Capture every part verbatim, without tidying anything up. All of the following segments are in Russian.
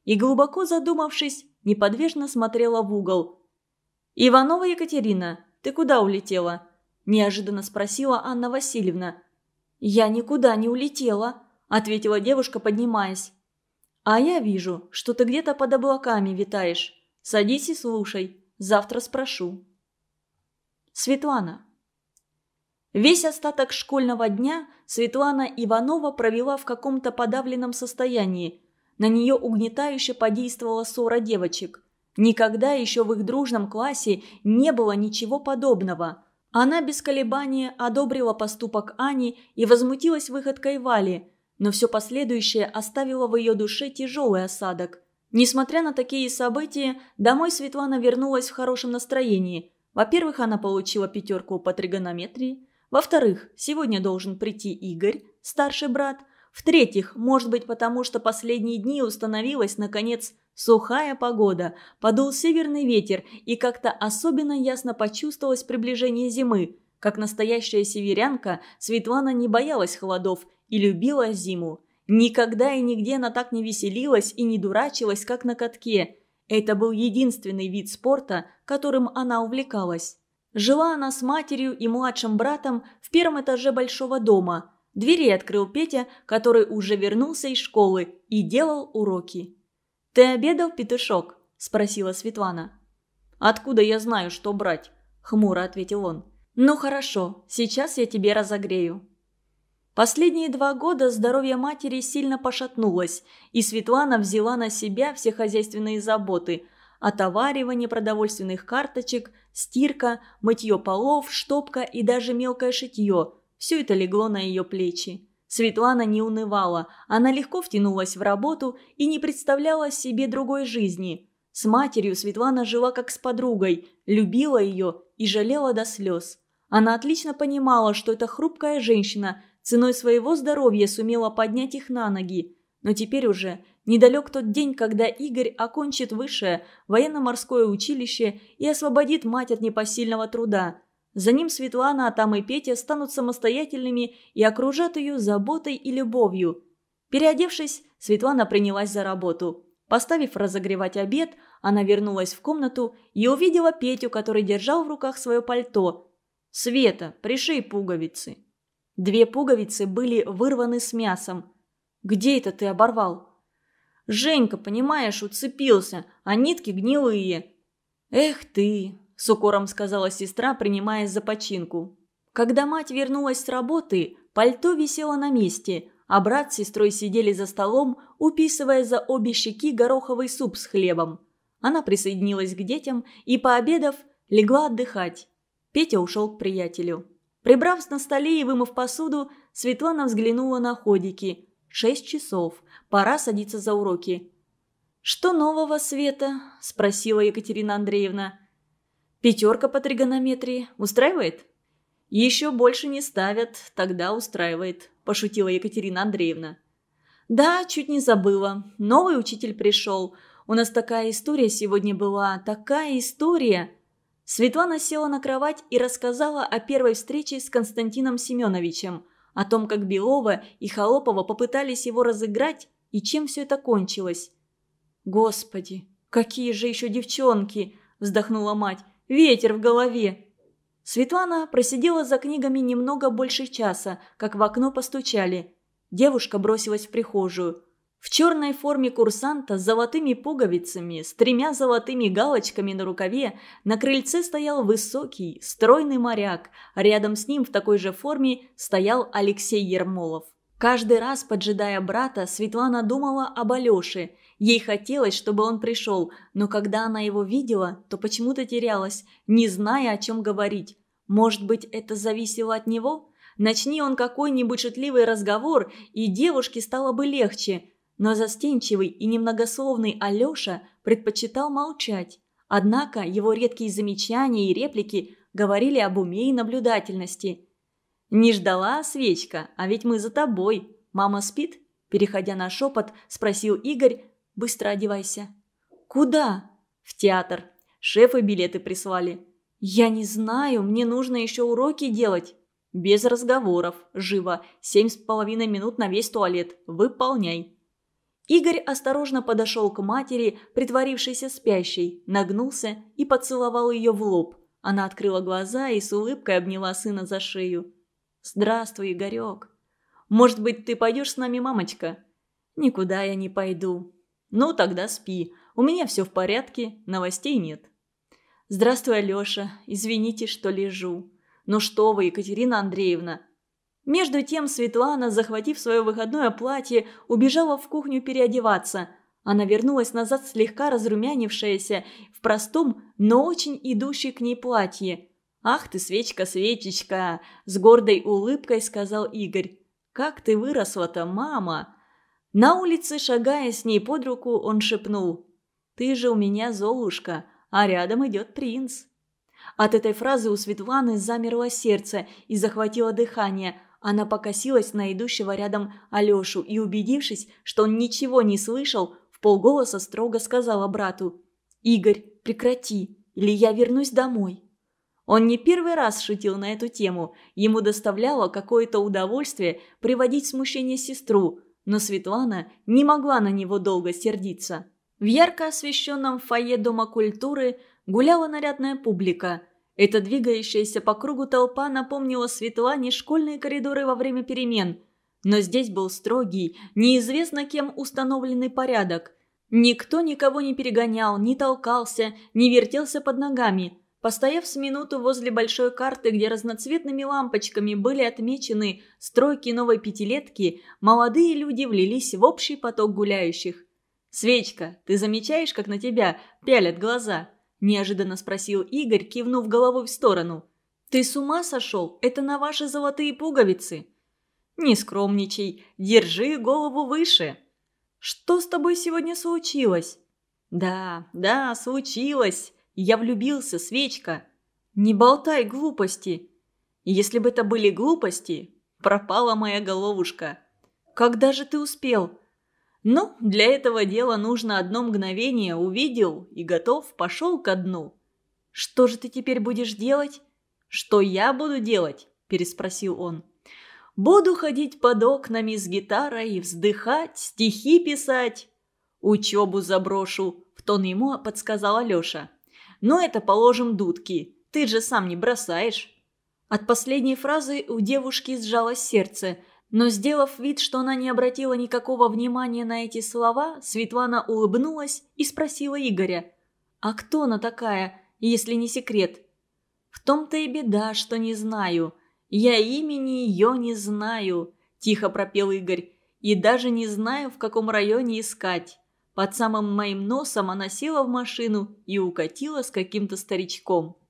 и, глубоко задумавшись, неподвижно смотрела в угол. «Иванова Екатерина, ты куда улетела?» – неожиданно спросила Анна Васильевна. «Я никуда не улетела», – ответила девушка, поднимаясь. «А я вижу, что ты где-то под облаками витаешь. Садись и слушай, завтра спрошу». Светлана. Весь остаток школьного дня Светлана Иванова провела в каком-то подавленном состоянии. На нее угнетающе подействовала ссора девочек. Никогда еще в их дружном классе не было ничего подобного. Она без колебания одобрила поступок Ани и возмутилась выходкой Вали, но все последующее оставило в ее душе тяжелый осадок. Несмотря на такие события, домой Светлана вернулась в хорошем настроении. Во-первых, она получила пятерку по тригонометрии. Во-вторых, сегодня должен прийти Игорь, старший брат. В-третьих, может быть, потому что последние дни установилась, наконец, сухая погода, подул северный ветер, и как-то особенно ясно почувствовалось приближение зимы. Как настоящая северянка, Светлана не боялась холодов и любила зиму. Никогда и нигде она так не веселилась и не дурачилась, как на катке. Это был единственный вид спорта, которым она увлекалась. Жила она с матерью и младшим братом в первом этаже большого дома. Двери открыл Петя, который уже вернулся из школы и делал уроки. «Ты обедал, петушок?» – спросила Светлана. «Откуда я знаю, что брать?» – хмуро ответил он. «Ну хорошо, сейчас я тебе разогрею». Последние два года здоровье матери сильно пошатнулось, и Светлана взяла на себя все хозяйственные заботы – отоваривание продовольственных карточек, стирка, мытье полов, штопка и даже мелкое шитье – все это легло на ее плечи. Светлана не унывала, она легко втянулась в работу и не представляла себе другой жизни. С матерью Светлана жила как с подругой, любила ее и жалела до слез. Она отлично понимала, что эта хрупкая женщина ценой своего здоровья сумела поднять их на ноги. Но теперь уже недалек тот день, когда Игорь окончит высшее военно-морское училище и освободит мать от непосильного труда. За ним Светлана, а там и Петя станут самостоятельными и окружат ее заботой и любовью. Переодевшись, Светлана принялась за работу. Поставив разогревать обед, она вернулась в комнату и увидела Петю, который держал в руках свое пальто. «Света, пришей пуговицы». Две пуговицы были вырваны с мясом. «Где это ты оборвал?» «Женька, понимаешь, уцепился, а нитки гнилые». «Эх ты!» – с укором сказала сестра, принимаясь за починку. Когда мать вернулась с работы, пальто висело на месте, а брат с сестрой сидели за столом, уписывая за обе щеки гороховый суп с хлебом. Она присоединилась к детям и, пообедав, легла отдыхать. Петя ушел к приятелю. Прибрав на столе и вымыв посуду, Светлана взглянула на ходики. Шесть часов. Пора садиться за уроки. «Что нового, Света?» – спросила Екатерина Андреевна. «Пятерка по тригонометрии. Устраивает?» «Еще больше не ставят, тогда устраивает», – пошутила Екатерина Андреевна. «Да, чуть не забыла. Новый учитель пришел. У нас такая история сегодня была, такая история». Светлана села на кровать и рассказала о первой встрече с Константином Семеновичем, о том, как Белова и Холопова попытались его разыграть и чем все это кончилось. «Господи, какие же еще девчонки!» – вздохнула мать. «Ветер в голове!» Светлана просидела за книгами немного больше часа, как в окно постучали. Девушка бросилась в прихожую. В черной форме курсанта с золотыми пуговицами, с тремя золотыми галочками на рукаве на крыльце стоял высокий, стройный моряк, а рядом с ним в такой же форме стоял Алексей Ермолов. Каждый раз, поджидая брата, Светлана думала об Алёше. Ей хотелось, чтобы он пришел, но когда она его видела, то почему-то терялась, не зная, о чем говорить. Может быть, это зависело от него? Начни он какой-нибудь шутливый разговор, и девушке стало бы легче. Но застенчивый и немногословный Алёша предпочитал молчать. Однако его редкие замечания и реплики говорили об уме и наблюдательности. «Не ждала, свечка, а ведь мы за тобой. Мама спит?» Переходя на шепот, спросил Игорь. «Быстро одевайся». «Куда?» «В театр. Шефы билеты прислали». «Я не знаю, мне нужно еще уроки делать». «Без разговоров. Живо. Семь с половиной минут на весь туалет. Выполняй». Игорь осторожно подошел к матери, притворившейся спящей, нагнулся и поцеловал ее в лоб. Она открыла глаза и с улыбкой обняла сына за шею. «Здравствуй, Игорек. Может быть, ты пойдешь с нами, мамочка?» «Никуда я не пойду». «Ну, тогда спи. У меня все в порядке, новостей нет». «Здравствуй, Алеша. Извините, что лежу». «Ну что вы, Екатерина Андреевна». Между тем Светлана, захватив свое выходное платье, убежала в кухню переодеваться. Она вернулась назад слегка разрумянившаяся, в простом, но очень идущей к ней платье. «Ах ты, свечка, свечечка!» – с гордой улыбкой сказал Игорь. «Как ты выросла-то, мама!» На улице, шагая с ней под руку, он шепнул: «Ты же у меня Золушка, а рядом идет принц». От этой фразы у Светланы замерло сердце и захватило дыхание. Она покосилась на идущего рядом Алешу и, убедившись, что он ничего не слышал, вполголоса строго сказала брату: «Игорь, прекрати, или я вернусь домой». Он не первый раз шутил на эту тему. Ему доставляло какое-то удовольствие приводить в смущение сестру, но Светлана не могла на него долго сердиться. В ярко освещенном фойе Дома культуры гуляла нарядная публика. Эта двигающаяся по кругу толпа напомнила Светлане школьные коридоры во время перемен. Но здесь был строгий, неизвестно кем установленный порядок. Никто никого не перегонял, не толкался, не вертелся под ногами. Постояв с минуту возле большой карты, где разноцветными лампочками были отмечены стройки новой пятилетки, молодые люди влились в общий поток гуляющих. «Свечка, ты замечаешь, как на тебя пялят глаза?» – неожиданно спросил Игорь, кивнув головой в сторону. «Ты с ума сошел? Это на ваши золотые пуговицы!» «Не скромничай, держи голову выше!» «Что с тобой сегодня случилось?» «Да, да, случилось. Я влюбился, Свечка». «Не болтай глупости». «Если бы это были глупости, пропала моя головушка». «Когда же ты успел?» «Ну, для этого дела нужно одно мгновение. Увидел и готов, пошел ко дну». «Что же ты теперь будешь делать?» «Что я буду делать?» – переспросил он. «Буду ходить под окнами с гитарой, вздыхать, стихи писать». «Учебу заброшу», – в тон ему подсказал Алеша. «Но это, положим, дудки. Ты же сам не бросаешь». От последней фразы у девушки сжалось сердце. Но, сделав вид, что она не обратила никакого внимания на эти слова, Светлана улыбнулась и спросила Игоря: «А кто она такая, если не секрет?» «В том-то и беда, что не знаю. Я имени ее не знаю», – тихо пропел Игорь. «И даже не знаю, в каком районе искать. Под самым моим носом она села в машину и укатила с каким-то старичком».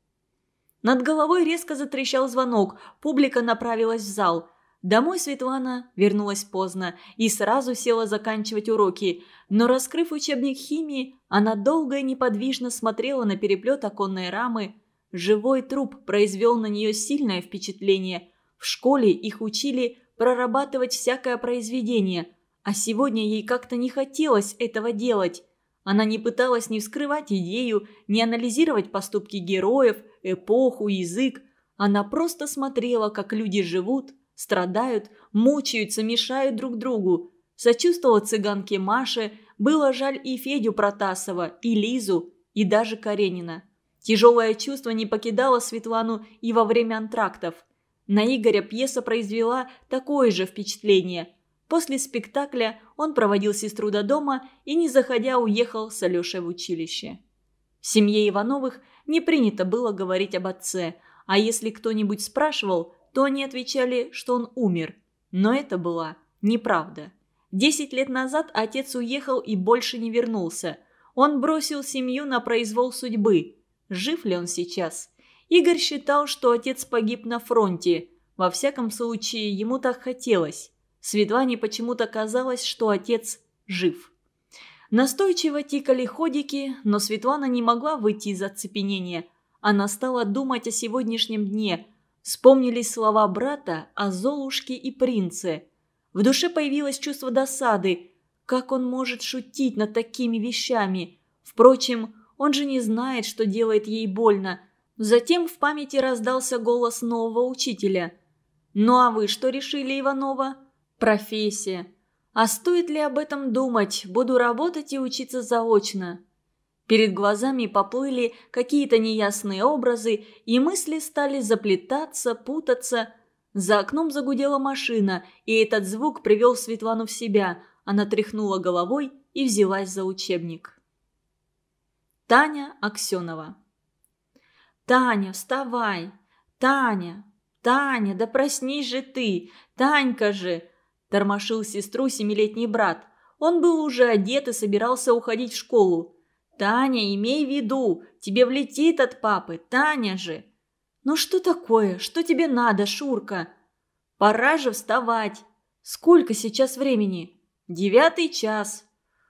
Над головой резко затрещал звонок, публика направилась в зал. Домой Светлана вернулась поздно и сразу села заканчивать уроки, но, раскрыв учебник химии, она долго и неподвижно смотрела на переплет оконной рамы. Живой труп произвел на нее сильное впечатление. В школе их учили прорабатывать всякое произведение, а сегодня ей как-то не хотелось этого делать. Она не пыталась ни вскрывать идею, ни анализировать поступки героев, эпоху, язык. Она просто смотрела, как люди живут, страдают, мучаются, мешают друг другу. Сочувствовала цыганке Маше, было жаль и Федю Протасова, и Лизу, и даже Каренина. Тяжелое чувство не покидало Светлану и во время антрактов. На Игоря пьеса произвела такое же впечатление. После спектакля он проводил сестру до дома и, не заходя, уехал с Алешей в училище. В семье Ивановых не принято было говорить об отце, а если кто-нибудь спрашивал, то они отвечали, что он умер. Но это была неправда. Десять лет назад отец уехал и больше не вернулся. Он бросил семью на произвол судьбы. Жив ли он сейчас? Игорь считал, что отец погиб на фронте. Во всяком случае, ему так хотелось. Светлане почему-то казалось, что отец жив. Настойчиво тикали ходики, но Светлана не могла выйти из оцепенения. Она стала думать о сегодняшнем дне. Вспомнились слова брата о Золушке и принце. В душе появилось чувство досады. Как он может шутить над такими вещами? Впрочем, он же не знает, что делает ей больно. Затем в памяти раздался голос нового учителя. «Ну а вы что решили, Иванова?» «Профессия». А стоит ли об этом думать? Буду работать и учиться заочно. Перед глазами поплыли какие-то неясные образы, и мысли стали заплетаться, путаться. За окном загудела машина, и этот звук привел Светлану в себя. Она тряхнула головой и взялась за учебник. Таня Аксенова. «Таня, вставай! Таня! Таня, да проснись же ты! Танька же!» Тормошил сестру семилетний брат. Он был уже одет и собирался уходить в школу. «Таня, имей в виду, тебе влетит от папы, Таня же!» «Ну что такое? Что тебе надо, Шурка?» «Пора же вставать!» «Сколько сейчас времени?» «Девятый час!»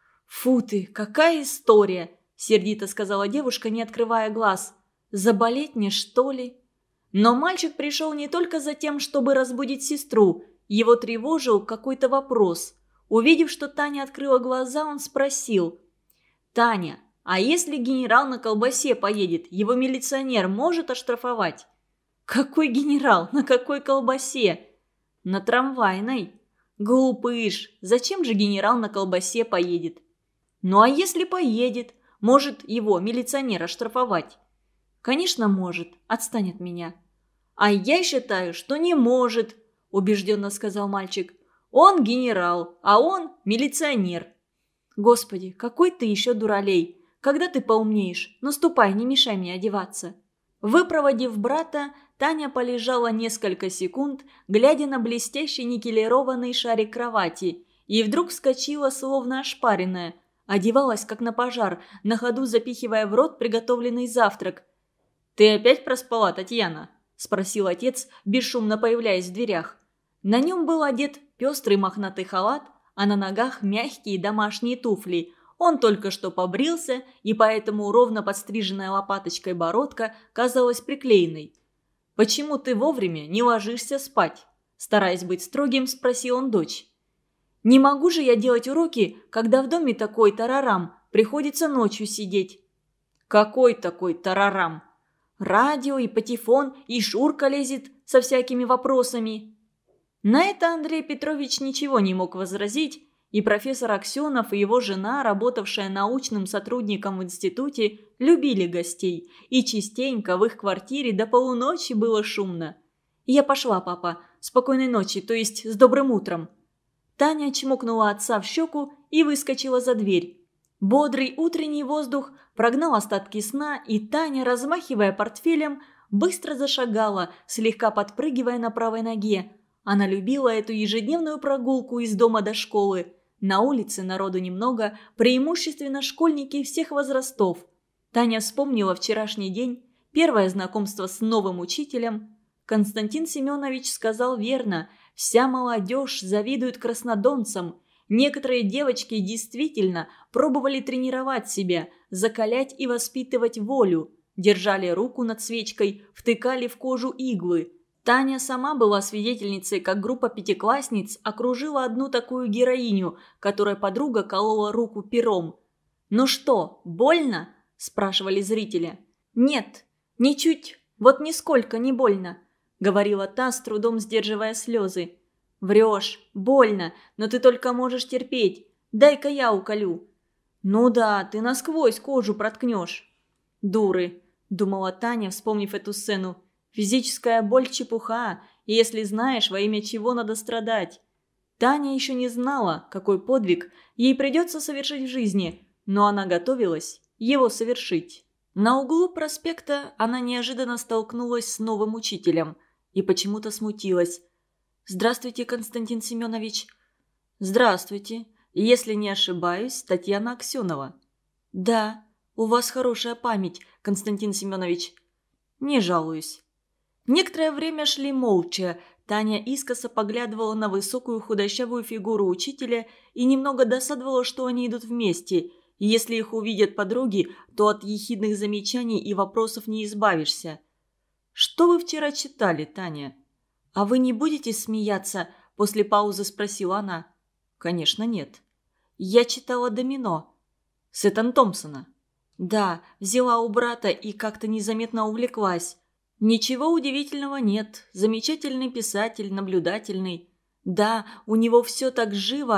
«Фу ты, какая история!» – сердито сказала девушка, не открывая глаз. «Заболеть мне, что ли?» Но мальчик пришел не только за тем, чтобы разбудить сестру. Его тревожил какой-то вопрос. Увидев, что Таня открыла глаза, он спросил. «Таня, а если генерал на колбасе поедет, его милиционер может оштрафовать?» «Какой генерал? На какой колбасе?» «На трамвайной». «Глупыш, зачем же генерал на колбасе поедет?» «Ну а если поедет, может его милиционер оштрафовать?» «Конечно может, отстань от меня». «А я считаю, что не может», – убежденно сказал мальчик. «Он генерал, а он милиционер». «Господи, какой ты еще дуралей! Когда ты поумнеешь? Ну ступай, не мешай мне одеваться». Выпроводив брата, Таня полежала несколько секунд, глядя на блестящий никелированный шарик кровати, и вдруг вскочила, словно ошпаренная. Одевалась, как на пожар, на ходу запихивая в рот приготовленный завтрак. «Ты опять проспала, Татьяна?» – спросил отец, бесшумно появляясь в дверях. На нем был одет пестрый мохнатый халат, а на ногах мягкие домашние туфли. Он только что побрился, и поэтому ровно подстриженная лопаточкой бородка казалась приклеенной. «Почему ты вовремя не ложишься спать?» – стараясь быть строгим, спросил он дочь. «Не могу же я делать уроки, когда в доме такой тарарам, приходится ночью сидеть». «Какой такой тарарам?» «Радио и патефон, и Шурка лезет со всякими вопросами». На это Андрей Петрович ничего не мог возразить, и профессор Аксенов и его жена, работавшая научным сотрудником в институте, любили гостей, и частенько в их квартире до полуночи было шумно. «Я пошла, папа. Спокойной ночи, то есть с добрым утром». Таня чмокнула отца в щеку и выскочила за дверь. Бодрый утренний воздух прогнал остатки сна, и Таня, размахивая портфелем, быстро зашагала, слегка подпрыгивая на правой ноге. Она любила эту ежедневную прогулку из дома до школы. На улице народу немного, преимущественно школьники всех возрастов. Таня вспомнила вчерашний день, первое знакомство с новым учителем. Константин Семенович сказал верно, вся молодежь завидует краснодонцам. Некоторые девочки действительно пробовали тренировать себя, закалять и воспитывать волю. Держали руку над свечкой, втыкали в кожу иглы. Таня сама была свидетельницей, как группа пятиклассниц окружила одну такую героиню, которой подруга колола руку пером. «Ну что, больно?» – спрашивали зрители. «Нет, ничуть, вот нисколько не больно», – говорила та, с трудом сдерживая слезы. «Врешь, больно, но ты только можешь терпеть. Дай-ка я уколю». «Ну да, ты насквозь кожу проткнешь». «Дуры», – думала Таня, вспомнив эту сцену. «Физическая боль – чепуха, и если знаешь, во имя чего надо страдать». Таня еще не знала, какой подвиг ей придется совершить в жизни, но она готовилась его совершить. На углу проспекта она неожиданно столкнулась с новым учителем и почему-то смутилась. «Здравствуйте, Константин Семенович». «Здравствуйте. Если не ошибаюсь, Татьяна Аксенова». «Да, у вас хорошая память, Константин Семенович». «Не жалуюсь». Некоторое время шли молча. Таня искоса поглядывала на высокую худощавую фигуру учителя и немного досадовала, что они идут вместе. И если их увидят подруги, то от ехидных замечаний и вопросов не избавишься. «Что вы вчера читали, Таня?» «А вы не будете смеяться?» – после паузы спросила она. «Конечно, нет». «Я читала «Домино». «Сеттон Томпсона». «Да, взяла у брата и как-то незаметно увлеклась». «Ничего удивительного нет. Замечательный писатель, наблюдательный. Да, у него все так живо.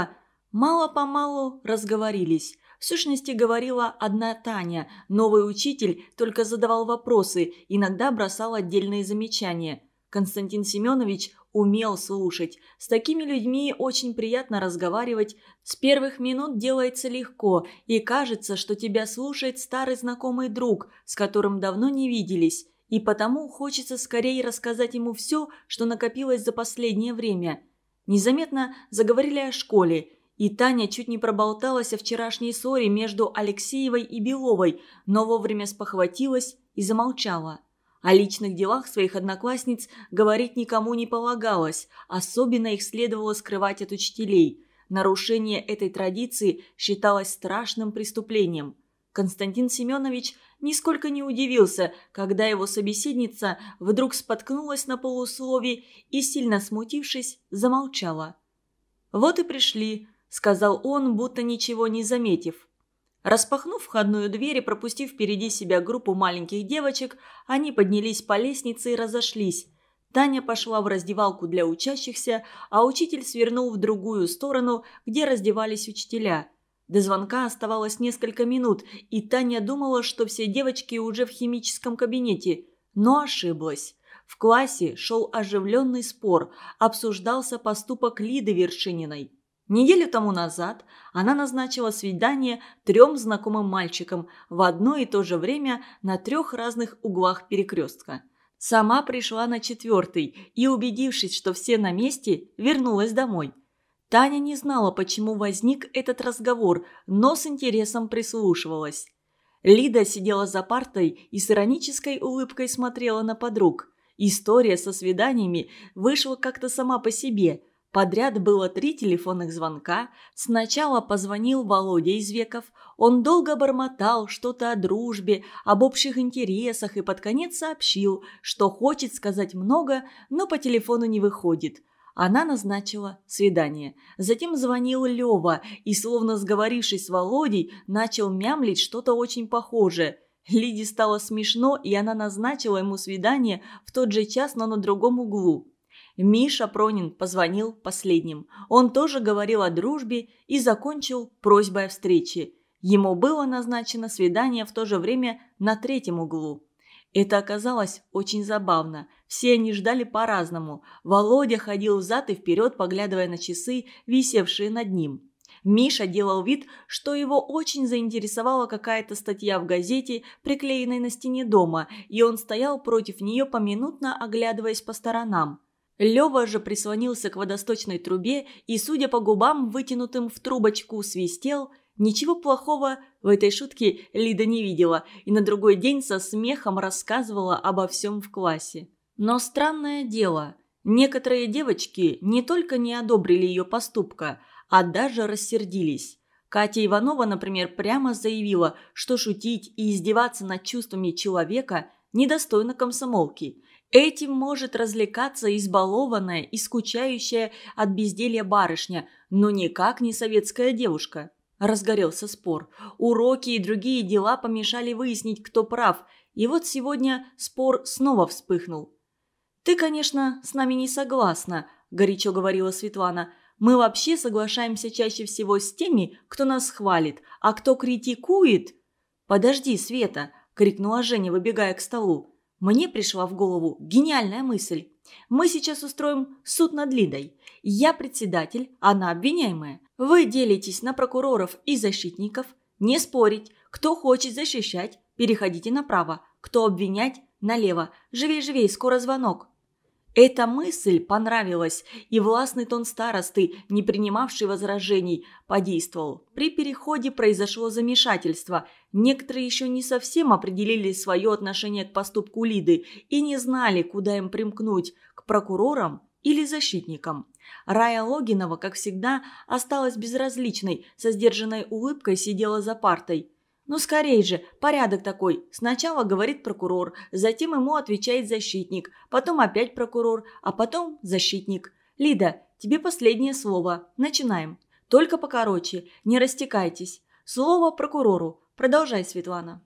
Мало-помалу разговорились. В сущности, говорила одна Таня. Новый учитель только задавал вопросы, иногда бросал отдельные замечания. Константин Семенович умел слушать. С такими людьми очень приятно разговаривать. С первых минут делается легко, и кажется, что тебя слушает старый знакомый друг, с которым давно не виделись. И потому хочется скорее рассказать ему все, что накопилось за последнее время. Незаметно заговорили о школе. И Таня чуть не проболталась о вчерашней ссоре между Алексеевой и Беловой, но вовремя спохватилась и замолчала. О личных делах своих одноклассниц говорить никому не полагалось, особенно их следовало скрывать от учителей. Нарушение этой традиции считалось страшным преступлением. Константин Семенович нисколько не удивился, когда его собеседница вдруг споткнулась на полуслове и, сильно смутившись, замолчала. «Вот и пришли», — сказал он, будто ничего не заметив. Распахнув входную дверь и пропустив впереди себя группу маленьких девочек, они поднялись по лестнице и разошлись. Таня пошла в раздевалку для учащихся, а учитель свернул в другую сторону, где раздевались учителя. До звонка оставалось несколько минут, и Таня думала, что все девочки уже в химическом кабинете, но ошиблась. В классе шел оживленный спор, обсуждался поступок Лиды Вершининой. Неделю тому назад она назначила свидание трем знакомым мальчикам в одно и то же время на трех разных углах перекрестка. Сама пришла на четвертый и, убедившись, что все на месте, вернулась домой. Таня не знала, почему возник этот разговор, но с интересом прислушивалась. Лида сидела за партой и с иронической улыбкой смотрела на подруг. История со свиданиями вышла как-то сама по себе. Подряд было три телефонных звонка. Сначала позвонил Володя Извеков. Он долго бормотал что-то о дружбе, об общих интересах и под конец сообщил, что хочет сказать много, но по телефону не выходит. Она назначила свидание. Затем звонил Лёва и, словно сговорившись с Володей, начал мямлить что-то очень похожее. Лиде стало смешно, и она назначила ему свидание в тот же час, но на другом углу. Миша Пронин позвонил последним. Он тоже говорил о дружбе и закончил просьбой о встрече. Ему было назначено свидание в то же время на третьем углу. Это оказалось очень забавно. Все они ждали по-разному. Володя ходил взад и вперед, поглядывая на часы, висевшие над ним. Миша делал вид, что его очень заинтересовала какая-то статья в газете, приклеенной на стене дома, и он стоял против нее поминутно, оглядываясь по сторонам. Лёва же прислонился к водосточной трубе и, судя по губам, вытянутым в трубочку, свистел. Ничего плохого в этой шутке Лида не видела и на другой день со смехом рассказывала обо всем в классе. Но странное дело, некоторые девочки не только не одобрили ее поступка, а даже рассердились. Катя Иванова, например, прямо заявила, что шутить и издеваться над чувствами человека недостойно комсомолки. Этим может развлекаться избалованная и скучающая от безделья барышня, но никак не советская девушка. Разгорелся спор. Уроки и другие дела помешали выяснить, кто прав. И вот сегодня спор снова вспыхнул. «Ты, конечно, с нами не согласна», – горячо говорила Светлана. «Мы вообще соглашаемся чаще всего с теми, кто нас хвалит, а кто критикует...» «Подожди, Света», – крикнула Женя, выбегая к столу. Мне пришла в голову гениальная мысль. Мы сейчас устроим суд над Лидой. Я председатель, она обвиняемая. Вы делитесь на прокуроров и защитников. Не спорить. Кто хочет защищать, переходите направо. Кто обвинять, налево. Живей-живей, скоро звонок. Эта мысль понравилась, и властный тон старосты, не принимавший возражений, подействовал. При переходе произошло замешательство. Некоторые еще не совсем определили свое отношение к поступку Лиды и не знали, куда им примкнуть – к прокурорам или защитникам. Рая Логинова, как всегда, осталась безразличной, со сдержанной улыбкой сидела за партой. «Ну скорей же, порядок такой. Сначала говорит прокурор, затем ему отвечает защитник, потом опять прокурор, а потом защитник. Лида, тебе последнее слово. Начинаем. Только покороче, не растекайтесь. Слово прокурору. Продолжай, Светлана».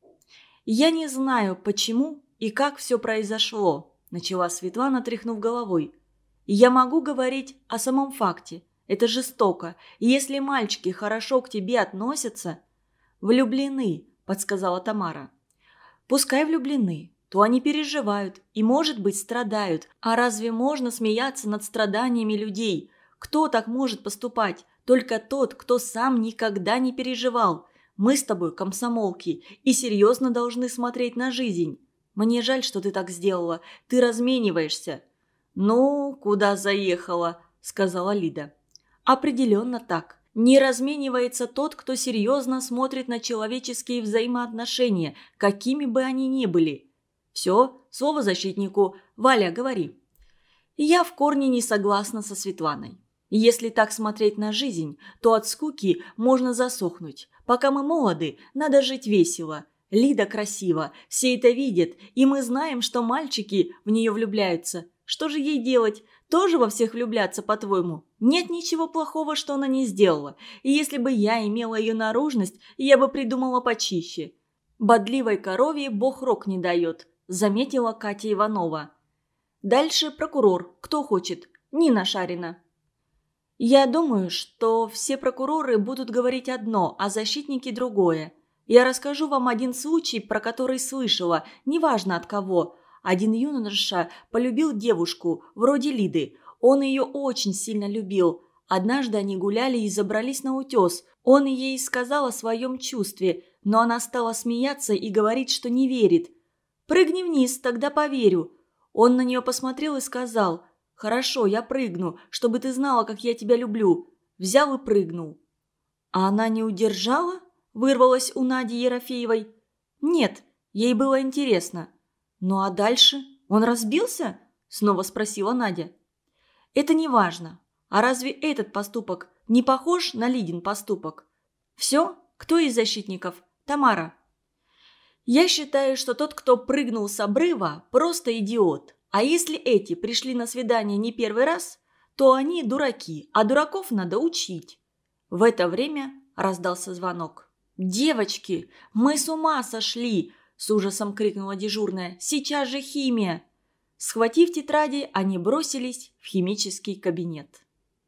«Я не знаю, почему и как все произошло», – начала Светлана, тряхнув головой. «Я могу говорить о самом факте. Это жестоко. И если мальчики хорошо к тебе относятся...» «Влюблены», – подсказала Тамара. «Пускай влюблены, то они переживают и, может быть, страдают. А разве можно смеяться над страданиями людей? Кто так может поступать? Только тот, кто сам никогда не переживал. Мы с тобой комсомолки и серьезно должны смотреть на жизнь. Мне жаль, что ты так сделала. Ты размениваешься». «Ну, куда заехала?» – сказала Лида. «Определенно так. Не разменивается тот, кто серьезно смотрит на человеческие взаимоотношения, какими бы они ни были. Все, слово защитнику. Валя, говори». «Я в корне не согласна со Светланой. Если так смотреть на жизнь, то от скуки можно засохнуть. Пока мы молоды, надо жить весело. Лида красива, все это видят, и мы знаем, что мальчики в нее влюбляются. Что же ей делать? Тоже во всех влюбляться, по-твоему? Нет ничего плохого, что она не сделала. И если бы я имела ее наружность, я бы придумала почище. Бодливой корове бог рог не дает», – заметила Катя Иванова. «Дальше прокурор. Кто хочет? Нина Шарина». «Я думаю, что все прокуроры будут говорить одно, а защитники другое. Я расскажу вам один случай, про который слышала, неважно от кого. Один юноша полюбил девушку, вроде Лиды. Он ее очень сильно любил. Однажды они гуляли и забрались на утес. Он ей сказал о своем чувстве, но она стала смеяться и говорить, что не верит. «Прыгни вниз, тогда поверю». Он на нее посмотрел и сказал: «Хорошо, я прыгну, чтобы ты знала, как я тебя люблю». Взял и прыгнул. «А она не удержала?» – вырвалась у Нади Ерофеевой. «Нет, ей было интересно». «Ну а дальше? Он разбился?» – снова спросила Надя. «Это не важно. А разве этот поступок не похож на Лидин поступок? Все? Кто из защитников? Тамара». «Я считаю, что тот, кто прыгнул с обрыва, просто идиот. А если эти пришли на свидание не первый раз, то они дураки, а дураков надо учить». В это время раздался звонок. «Девочки, мы с ума сошли!» – с ужасом крикнула дежурная. «Сейчас же химия!» Схватив тетради, они бросились в химический кабинет.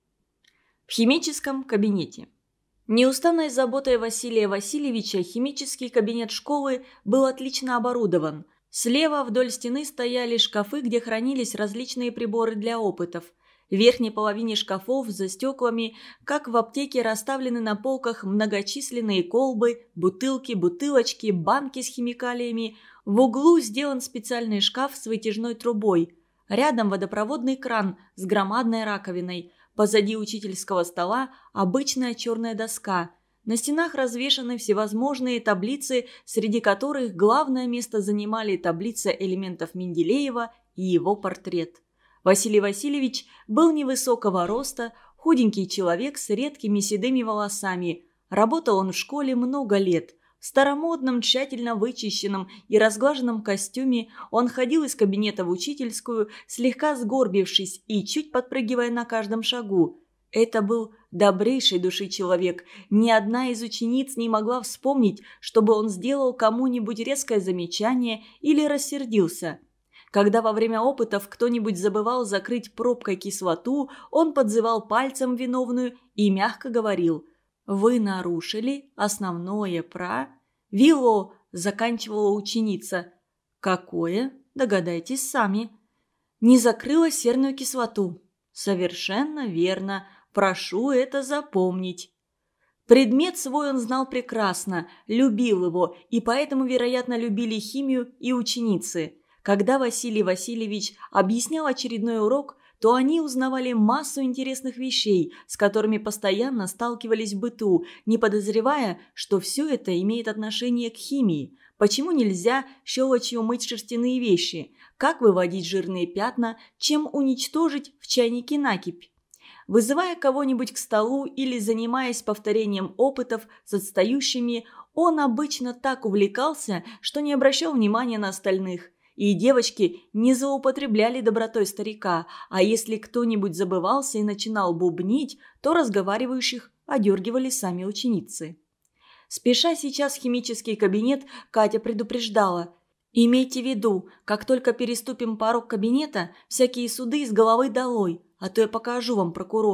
В химическом кабинете. Неустанной заботой Василия Васильевича химический кабинет школы был отлично оборудован. Слева вдоль стены стояли шкафы, где хранились различные приборы для опытов. В верхней половине шкафов за стеклами, как в аптеке, расставлены на полках многочисленные колбы, бутылки, бутылочки, банки с химикалиями. В углу сделан специальный шкаф с вытяжной трубой. Рядом водопроводный кран с громадной раковиной. Позади учительского стола обычная черная доска. На стенах развешаны всевозможные таблицы, среди которых главное место занимали таблица элементов Менделеева и его портрет. Василий Васильевич был невысокого роста, худенький человек с редкими седыми волосами. Работал он в школе много лет. В старомодном, тщательно вычищенном и разглаженном костюме он ходил из кабинета в учительскую, слегка сгорбившись и чуть подпрыгивая на каждом шагу. Это был добрейшей души человек. Ни одна из учениц не могла вспомнить, чтобы он сделал кому-нибудь резкое замечание или рассердился. Когда во время опытов кто-нибудь забывал закрыть пробкой кислоту, он подзывал пальцем виновную и мягко говорил: «Вы нарушили основное про...» «Вило», – заканчивала ученица. «Какое? Догадайтесь сами». «Не закрыла серную кислоту». «Совершенно верно. Прошу это запомнить». Предмет свой он знал прекрасно, любил его, и поэтому, вероятно, любили химию и ученицы. Когда Василий Васильевич объяснял очередной урок, то они узнавали массу интересных вещей, с которыми постоянно сталкивались в быту, не подозревая, что все это имеет отношение к химии. Почему нельзя щелочью мыть шерстяные вещи? Как выводить жирные пятна? Чем уничтожить в чайнике накипь? Вызывая кого-нибудь к столу или занимаясь повторением опытов с отстающими, он обычно так увлекался, что не обращал внимания на остальных. И девочки не злоупотребляли добротой старика, а если кто-нибудь забывался и начинал бубнить, то разговаривающих одергивали сами ученицы. Спеша сейчас в химический кабинет, Катя предупреждала: «Имейте в виду, как только переступим порог кабинета, всякие суды из головы долой, а то я покажу вам прокурора.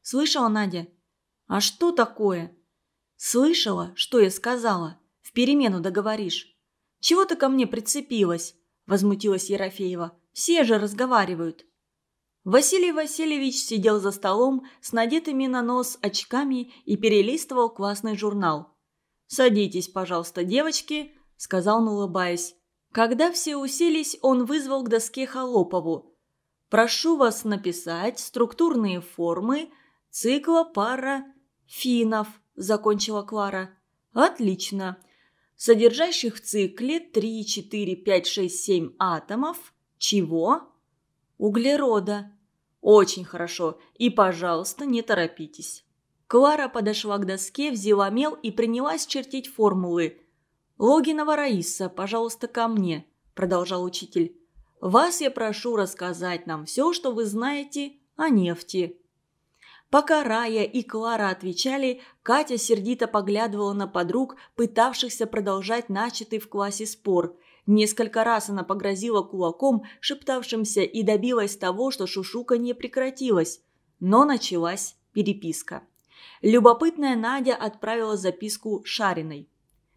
Слышала, Надя?» «А что такое?» «Слышала, что я сказала? В перемену договоришь». «Чего ты ко мне прицепилась?» – возмутилась Ерофеева. «Все же разговаривают». Василий Васильевич сидел за столом с надетыми на нос очками и перелистывал классный журнал. «Садитесь, пожалуйста, девочки», – сказал он, улыбаясь. Когда все уселись, он вызвал к доске Холопову. «Прошу вас написать структурные формы цикла парафинов», – закончила Клара. «Отлично. Содержащих в цикле три, четыре, пять, шесть, семь атомов. Чего?» «Углерода». «Очень хорошо. И, пожалуйста, не торопитесь». Клара подошла к доске, взяла мел и принялась чертить формулы. «Логинова Раиса, пожалуйста, ко мне», – продолжал учитель. «Вас я прошу рассказать нам все, что вы знаете о нефти». Пока Рая и Клара отвечали, Катя сердито поглядывала на подруг, пытавшихся продолжать начатый в классе спор. Несколько раз она погрозила кулаком, шептавшимся, и добилась того, что шушуканье прекратилось. Но началась переписка. Любопытная Надя отправила записку Шариной.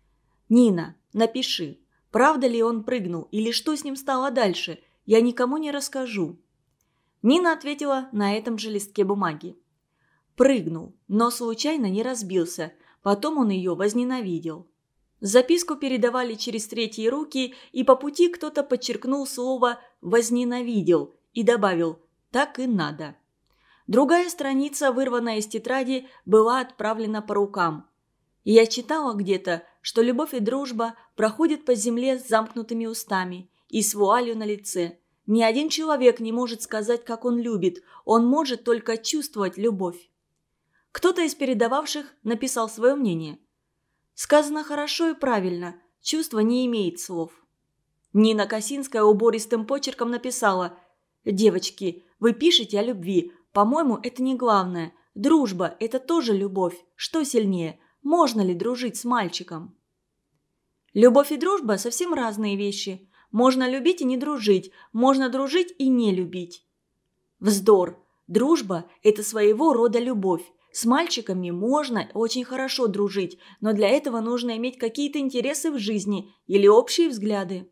«Нина, напиши, правда ли он прыгнул или что с ним стало дальше? Я никому не расскажу». Нина ответила на этом же листке бумаги. Прыгнул, но случайно не разбился. Потом он ее возненавидел. Записку передавали через третьи руки, и по пути кто-то подчеркнул слово «возненавидел» и добавил «так и надо». Другая страница, вырванная из тетради, была отправлена по рукам. И я читала где-то, что любовь и дружба проходят по земле с замкнутыми устами и с вуалью на лице. Ни один человек не может сказать, как он любит, он может только чувствовать любовь. Кто-то из передававших написал свое мнение. Сказано хорошо и правильно, чувство не имеет слов. Нина Косинская убористым почерком написала: «Девочки, вы пишете о любви, по-моему, это не главное. Дружба – это тоже любовь. Что сильнее, можно ли дружить с мальчиком?» Любовь и дружба – совсем разные вещи. Можно любить и не дружить, можно дружить и не любить. Вздор. Дружба – это своего рода любовь. С мальчиками можно очень хорошо дружить, но для этого нужно иметь какие-то интересы в жизни или общие взгляды.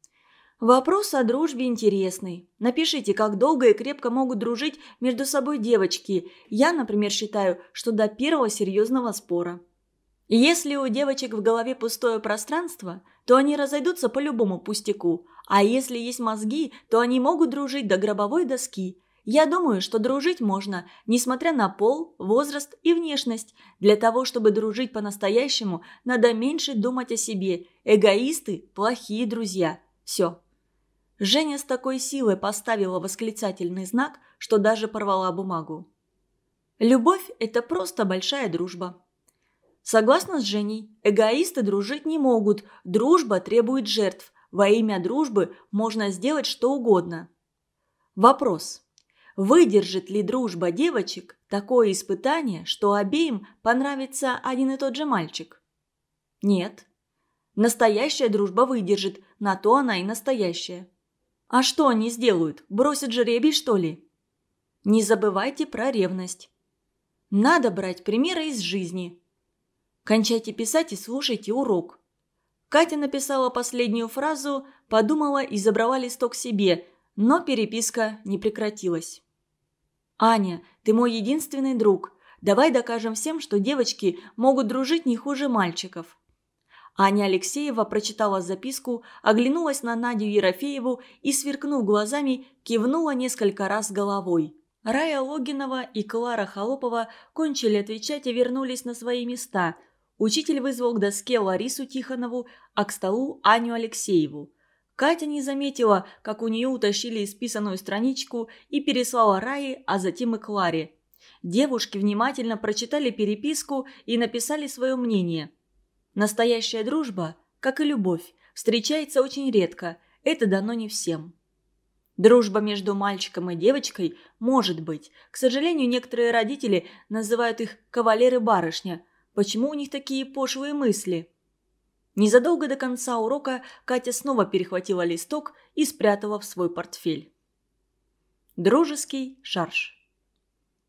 Вопрос о дружбе интересный. Напишите, как долго и крепко могут дружить между собой девочки. Я, например, считаю, что до первого серьезного спора. Если у девочек в голове пустое пространство, то они разойдутся по любому пустяку, а если есть мозги, то они могут дружить до гробовой доски. Я думаю, что дружить можно, несмотря на пол, возраст и внешность. Для того, чтобы дружить по-настоящему, надо меньше думать о себе. Эгоисты – плохие друзья. Все. Женя с такой силой поставила восклицательный знак, что даже порвала бумагу. Любовь – это просто большая дружба. Согласна с Женей, эгоисты дружить не могут, дружба требует жертв. Во имя дружбы можно сделать что угодно. Вопрос. Выдержит ли дружба девочек такое испытание, что обеим понравится один и тот же мальчик? Нет. Настоящая дружба выдержит, на то она и настоящая. А что они сделают? Бросят жребий, что ли? Не забывайте про ревность. Надо брать примеры из жизни. Кончайте писать и слушайте урок. Катя написала последнюю фразу, подумала и забрала листок себе, но переписка не прекратилась. «Аня, ты мой единственный друг. Давай докажем всем, что девочки могут дружить не хуже мальчиков». Аня Алексеева прочитала записку, оглянулась на Надю Ерофееву и, сверкнув глазами, кивнула несколько раз головой. Рая Логинова и Клара Холопова кончили отвечать и вернулись на свои места. Учитель вызвал к доске Ларису Тихонову, а к столу Аню Алексееву. Катя не заметила, как у нее утащили исписанную страничку и переслала Рае, а затем и Кларе. Девушки внимательно прочитали переписку и написали свое мнение. Настоящая дружба, как и любовь, встречается очень редко, это дано не всем. Дружба между мальчиком и девочкой может быть. К сожалению, некоторые родители называют их «кавалер и барышня». Почему у них такие пошлые мысли? Незадолго до конца урока Катя снова перехватила листок и спрятала в свой портфель. Дружеский шарж.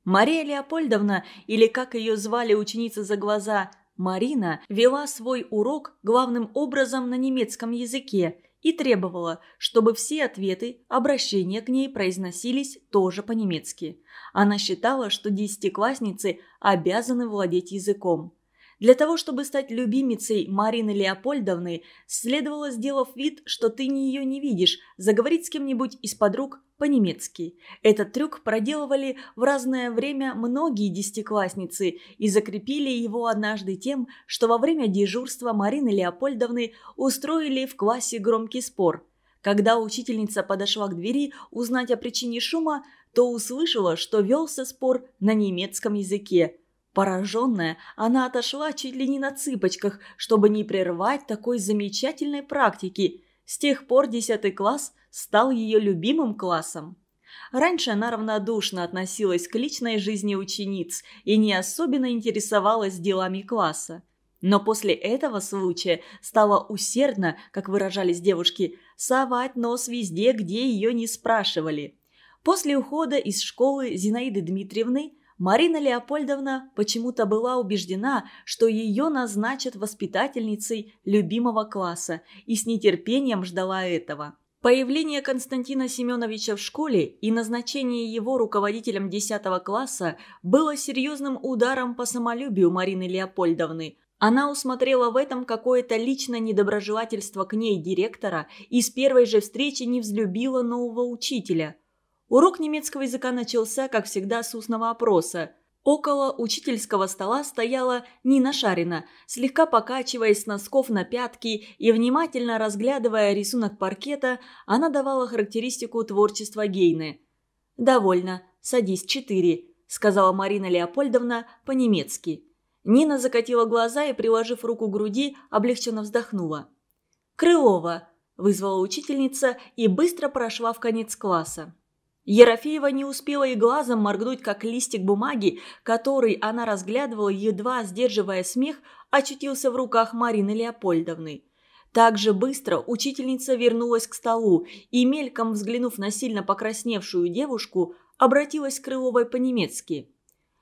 Мария Леопольдовна, или как ее звали ученица за глаза, Марина, вела свой урок главным образом на немецком языке и требовала, чтобы все ответы, обращения к ней произносились тоже по-немецки. Она считала, что десятиклассницы обязаны владеть языком. Для того, чтобы стать любимицей Марины Леопольдовны, следовало, сделав вид, что ты ее не видишь, заговорить с кем-нибудь из подруг по-немецки. Этот трюк проделывали в разное время многие десятиклассницы и закрепили его однажды тем, что во время дежурства Марины Леопольдовны устроили в классе громкий спор. Когда учительница подошла к двери узнать о причине шума, то услышала, что велся спор на немецком языке. Пораженная, она отошла чуть ли не на цыпочках, чтобы не прервать такой замечательной практики. С тех пор десятый класс стал ее любимым классом. Раньше она равнодушно относилась к личной жизни учениц и не особенно интересовалась делами класса. Но после этого случая стала усердно, как выражались девушки, совать нос везде, где ее не спрашивали. После ухода из школы Зинаиды Дмитриевны Марина Леопольдовна почему-то была убеждена, что ее назначат воспитательницей любимого класса, и с нетерпением ждала этого. Появление Константина Семеновича в школе и назначение его руководителем десятого класса было серьезным ударом по самолюбию Марины Леопольдовны. Она усмотрела в этом какое-то личное недоброжелательство к ней директора и с первой же встречи не взлюбила нового учителя. Урок немецкого языка начался, как всегда, с устного опроса. Около учительского стола стояла Нина Шарина, слегка покачиваясь с носков на пятки и внимательно разглядывая рисунок паркета, она давала характеристику творчества Гейне. «Довольно, садись, четыре», – сказала Марина Леопольдовна по-немецки. Нина закатила глаза и, приложив руку к груди, облегченно вздохнула. «Крылова», – вызвала учительница и быстро прошла в конец класса. Ерофеева не успела и глазом моргнуть, как листик бумаги, который она разглядывала, едва сдерживая смех, очутился в руках Марины Леопольдовны. Так же быстро учительница вернулась к столу и, мельком взглянув на сильно покрасневшую девушку, обратилась к Крыловой по-немецки.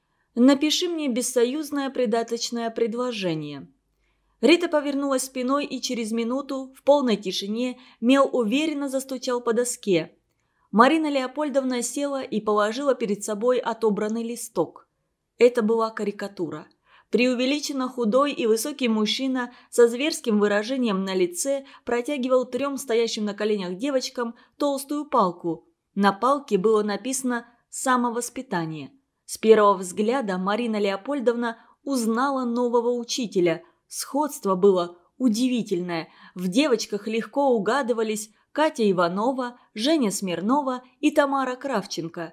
«Напиши мне бессоюзное придаточное предложение». Рита повернулась спиной, и через минуту, в полной тишине, мел уверенно застучал по доске. Марина Леопольдовна села и положила перед собой отобранный листок. Это была карикатура. Преувеличенно худой и высокий мужчина со зверским выражением на лице протягивал трем стоящим на коленях девочкам толстую палку. На палке было написано «Самовоспитание». С первого взгляда Марина Леопольдовна узнала нового учителя. Сходство было удивительное. В девочках легко угадывались Катя Иванова, Женя Смирнова и Тамара Кравченко.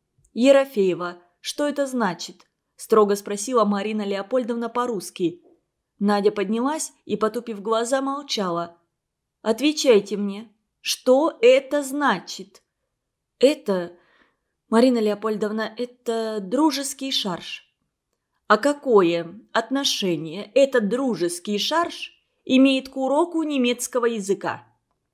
«Ерофеева, что это значит?» – строго спросила Марина Леопольдовна по-русски. Надя поднялась и, потупив глаза, молчала. «Отвечайте мне, что это значит?» «Это, Марина Леопольдовна, это дружеский шарж». «А какое отношение этот дружеский шарж имеет к уроку немецкого языка?»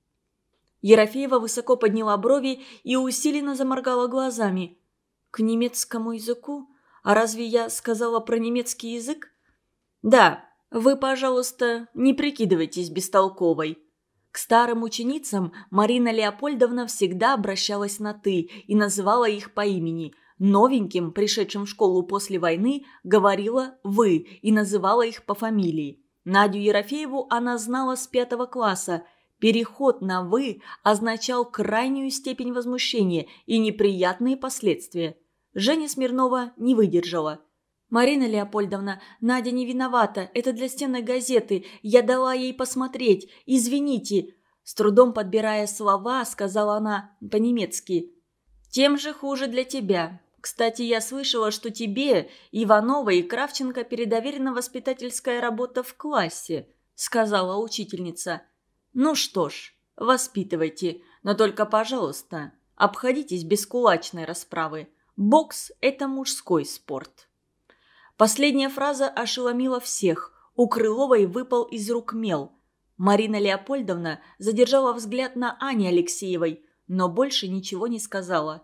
Ерофеева высоко подняла брови и усиленно заморгала глазами. «К немецкому языку? А разве я сказала про немецкий язык?» «Да, вы, пожалуйста, не прикидывайтесь бестолковой». К старым ученицам Марина Леопольдовна всегда обращалась на «ты» и называла их по имени. Новеньким, пришедшим в школу после войны, говорила «вы» и называла их по фамилии. Надю Ерофееву она знала с пятого класса. Переход на «вы» означал крайнюю степень возмущения и неприятные последствия. Женя Смирнова не выдержала. «Марина Леопольдовна, Надя не виновата, это для стенной газеты, я дала ей посмотреть, извините». С трудом подбирая слова, сказала она по-немецки. «Тем же хуже для тебя. Кстати, я слышала, что тебе, Ивановой и Кравченко передоверена воспитательская работа в классе», сказала учительница. «Ну что ж, воспитывайте, но только, пожалуйста, обходитесь без кулачной расправы. Бокс – это мужской спорт». Последняя фраза ошеломила всех. У Крыловой выпал из рук мел. Марина Леопольдовна задержала взгляд на Ане Алексеевой, но больше ничего не сказала.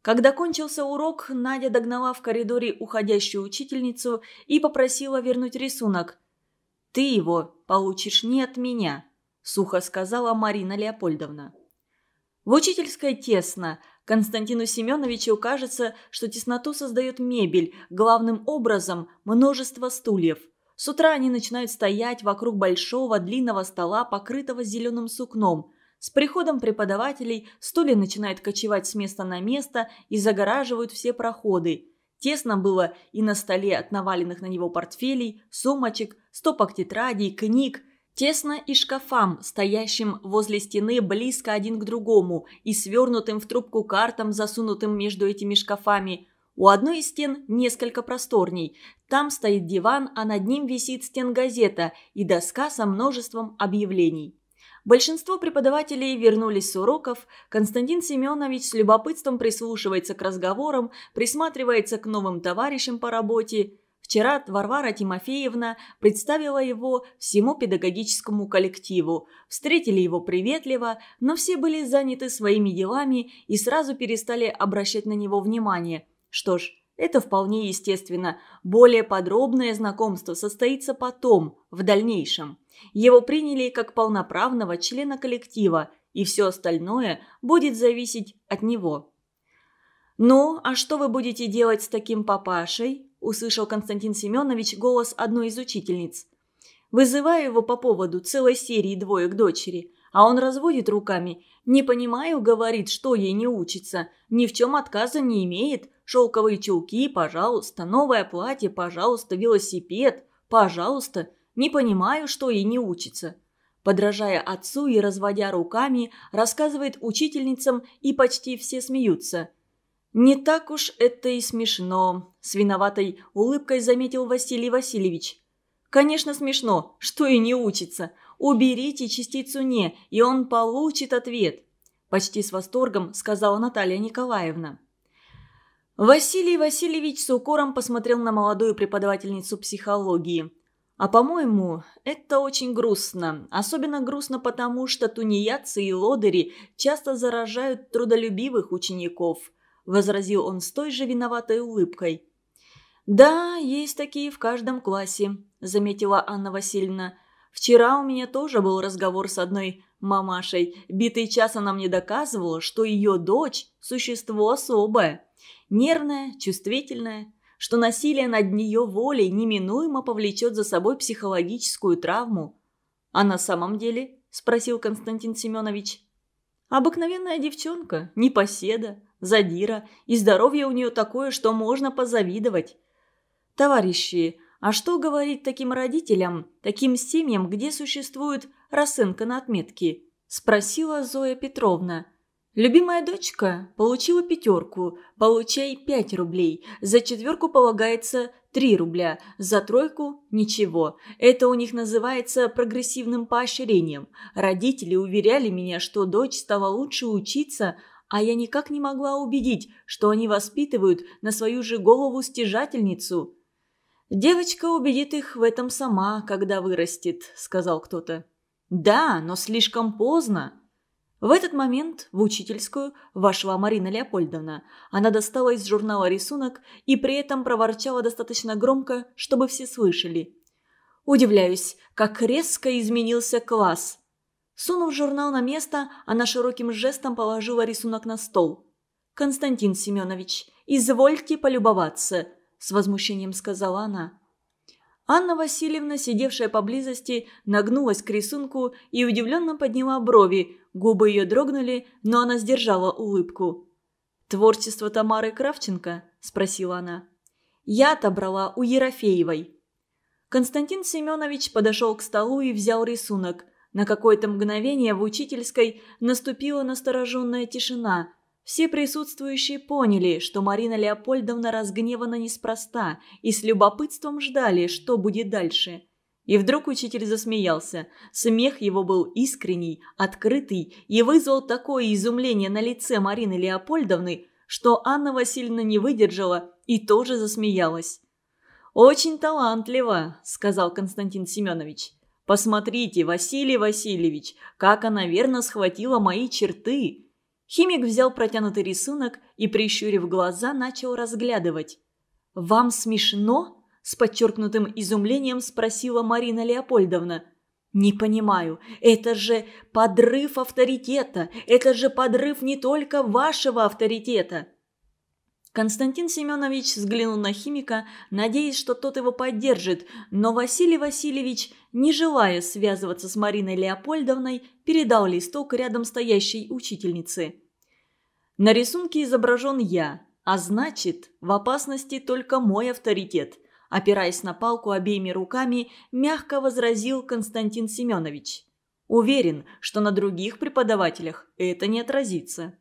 Когда кончился урок, Надя догнала в коридоре уходящую учительницу и попросила вернуть рисунок. «Ты его получишь не от меня», – сухо сказала Марина Леопольдовна. В учительской тесно. Константину Семеновичу кажется, что тесноту создает мебель, главным образом множество стульев. С утра они начинают стоять вокруг большого длинного стола, покрытого зеленым сукном. С приходом преподавателей стулья начинают кочевать с места на место и загораживают все проходы. Тесно было и на столе от наваленных на него портфелей, сумочек, стопок тетрадей, книг. Тесно и шкафам, стоящим возле стены близко один к другому и свернутым в трубку картам, засунутым между этими шкафами. У одной из стен несколько просторней. Там стоит диван, а над ним висит стенгазета и доска со множеством объявлений. Большинство преподавателей вернулись с уроков. Константин Семенович с любопытством прислушивается к разговорам, присматривается к новым товарищам по работе. Вчера Варвара Тимофеевна представила его всему педагогическому коллективу. Встретили его приветливо, но все были заняты своими делами и сразу перестали обращать на него внимание. Что ж, это вполне естественно. Более подробное знакомство состоится потом, в дальнейшем. Его приняли как полноправного члена коллектива, и все остальное будет зависеть от него. «Ну, а что вы будете делать с таким папашей?» – услышал Константин Семенович голос одной из учительниц. «Вызываю его по поводу целой серии двоек дочери, а он разводит руками. Не понимаю, говорит, что ей не учится, ни в чем отказа не имеет. Шелковые чулки, пожалуйста, новое платье, пожалуйста, велосипед, пожалуйста. Не понимаю, что ей не учится». Подражая отцу и разводя руками, рассказывает учительницам, и почти все смеются. «Не так уж это и смешно», – с виноватой улыбкой заметил Василий Васильевич. «Конечно смешно, что и не учится. Уберите частицу «не», и он получит ответ», – почти с восторгом сказала Наталья Николаевна. Василий Васильевич с укором посмотрел на молодую преподавательницу психологии. «А по-моему, это очень грустно. Особенно грустно потому, что тунеядцы и лодыри часто заражают трудолюбивых учеников», – возразил он с той же виноватой улыбкой. «Да, есть такие в каждом классе», – заметила Анна Васильевна. «Вчера у меня тоже был разговор с одной мамашей. Битый час она мне доказывала, что ее дочь – существо особое, нервное, чувствительное, что насилие над нее волей неминуемо повлечет за собой психологическую травму». «А на самом деле?» – спросил Константин Семенович. «Обыкновенная девчонка, непоседа, задира, и здоровье у нее такое, что можно позавидовать. Товарищи, а что говорить таким родителям, таким семьям, где существует расценка на отметки?» – спросила Зоя Петровна. «Любимая дочка получила пятерку, получай пять рублей, за четверку полагается три рубля, за тройку – ничего. Это у них называется прогрессивным поощрением. Родители уверяли меня, что дочь стала лучше учиться, а я никак не могла убедить, что они воспитывают на свою же голову стяжательницу». «Девочка убедит их в этом сама, когда вырастет», – сказал кто-то. «Да, но слишком поздно». В этот момент в учительскую вошла Марина Леопольдовна. Она достала из журнала рисунок и при этом проворчала достаточно громко, чтобы все слышали. «Удивляюсь, как резко изменился класс». Сунув журнал на место, она широким жестом положила рисунок на стол. «Константин Семенович, извольте полюбоваться», – с возмущением сказала она. Анна Васильевна, сидевшая поблизости, нагнулась к рисунку и удивленно подняла брови. Губы ее дрогнули, но она сдержала улыбку. «Творчество Тамары Кравченко?» – спросила она. «Я отобрала у Ерофеевой». Константин Семенович подошел к столу и взял рисунок. На какое-то мгновение в учительской наступила настороженная тишина. Все присутствующие поняли, что Марина Леопольдовна разгневана неспроста, и с любопытством ждали, что будет дальше. И вдруг учитель засмеялся. Смех его был искренний, открытый и вызвал такое изумление на лице Марины Леопольдовны, что Анна Васильевна не выдержала и тоже засмеялась. «Очень талантливо», – сказал Константин Семенович. «Посмотрите, Василий Васильевич, как она верно схватила мои черты. Химик взял протянутый рисунок и, прищурив глаза, начал разглядывать. «Вам смешно?» – с подчеркнутым изумлением спросила Марина Леопольдовна. «Не понимаю, это же подрыв авторитета, это же подрыв не только вашего авторитета!» Константин Семенович взглянул на химика, надеясь, что тот его поддержит, но Василий Васильевич, не желая связываться с Мариной Леопольдовной, передал листок рядом стоящей учительнице. «На рисунке изображен я, а значит, в опасности только мой авторитет», опираясь на палку обеими руками, мягко возразил Константин Семенович. «Уверен, что на других преподавателях это не отразится».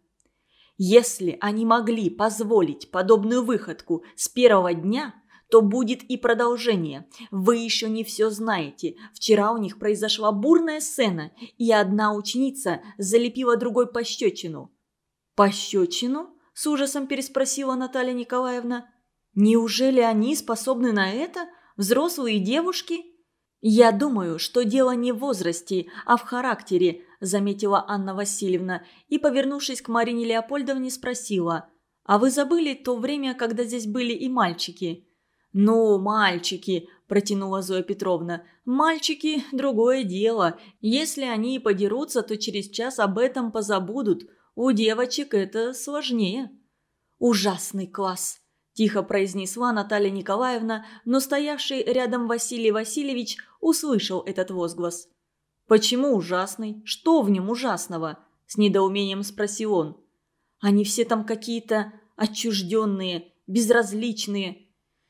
Если они могли позволить подобную выходку с первого дня, то будет и продолжение. Вы еще не все знаете. Вчера у них произошла бурная сцена, и одна ученица залепила другой пощечину. «Пощечину?» – с ужасом переспросила Наталья Николаевна. «Неужели они способны на это? Взрослые девушки?» «Я думаю, что дело не в возрасте, а в характере», – заметила Анна Васильевна и, повернувшись к Марине Леопольдовне, спросила: «А вы забыли то время, когда здесь были и мальчики?» «Ну, мальчики», – протянула Зоя Петровна, – «мальчики – другое дело. Если они и подерутся, то через час об этом позабудут. У девочек это сложнее». «Ужасный класс», – тихо произнесла Наталья Николаевна, но стоявший рядом Василий Васильевич услышал этот возглас. «Почему ужасный? Что в нем ужасного?» – с недоумением спросил он. «Они все там какие-то отчужденные, безразличные».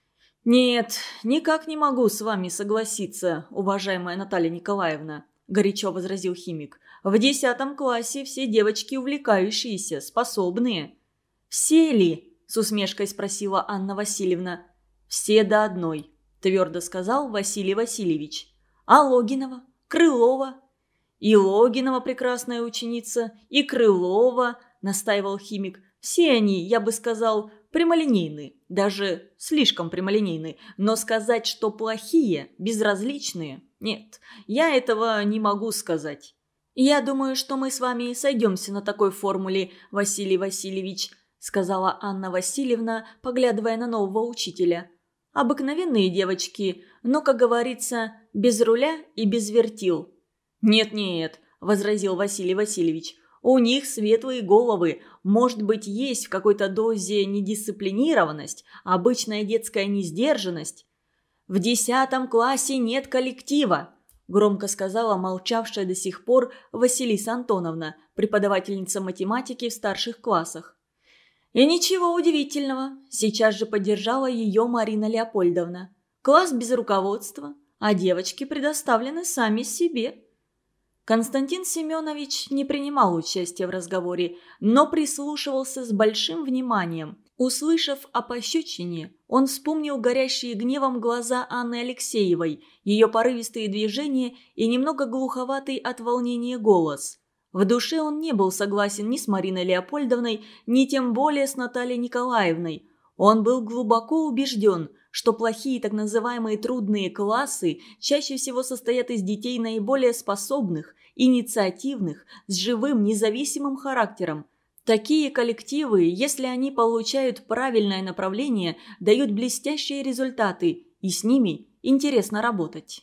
«Нет, никак не могу с вами согласиться, уважаемая Наталья Николаевна», – горячо возразил химик. «В десятом классе все девочки увлекающиеся, способные». «Все ли?» – с усмешкой спросила Анна Васильевна. «Все до одной», – твердо сказал Василий Васильевич. «А Логинова? Крылова?» «И Логинова прекрасная ученица, и Крылова», – настаивал химик. «Все они, я бы сказал, прямолинейны, даже слишком прямолинейны, но сказать, что плохие, безразличные, нет, я этого не могу сказать». «Я думаю, что мы с вами сойдемся на такой формуле, Василий Васильевич», – сказала Анна Васильевна, поглядывая на нового учителя. «Обыкновенные девочки, но, как говорится, без руля и без вертил». «Нет-нет», – возразил Василий Васильевич, – «у них светлые головы, может быть, есть в какой-то дозе недисциплинированность, обычная детская несдержанность». «В десятом классе нет коллектива», – громко сказала молчавшая до сих пор Василиса Антоновна, преподавательница математики в старших классах. «И ничего удивительного», – сейчас же поддержала ее Марина Леопольдовна. «Класс без руководства, а девочки предоставлены сами себе». Константин Семенович не принимал участия в разговоре, но прислушивался с большим вниманием. Услышав о пощечине, он вспомнил горящие гневом глаза Анны Алексеевой, ее порывистые движения и немного глуховатый от волнения голос. В душе он не был согласен ни с Мариной Леопольдовной, ни тем более с Натальей Николаевной. Он был глубоко убежден, что плохие так называемые трудные классы чаще всего состоят из детей наиболее способных, инициативных, с живым независимым характером. Такие коллективы, если они получают правильное направление, дают блестящие результаты, и с ними интересно работать.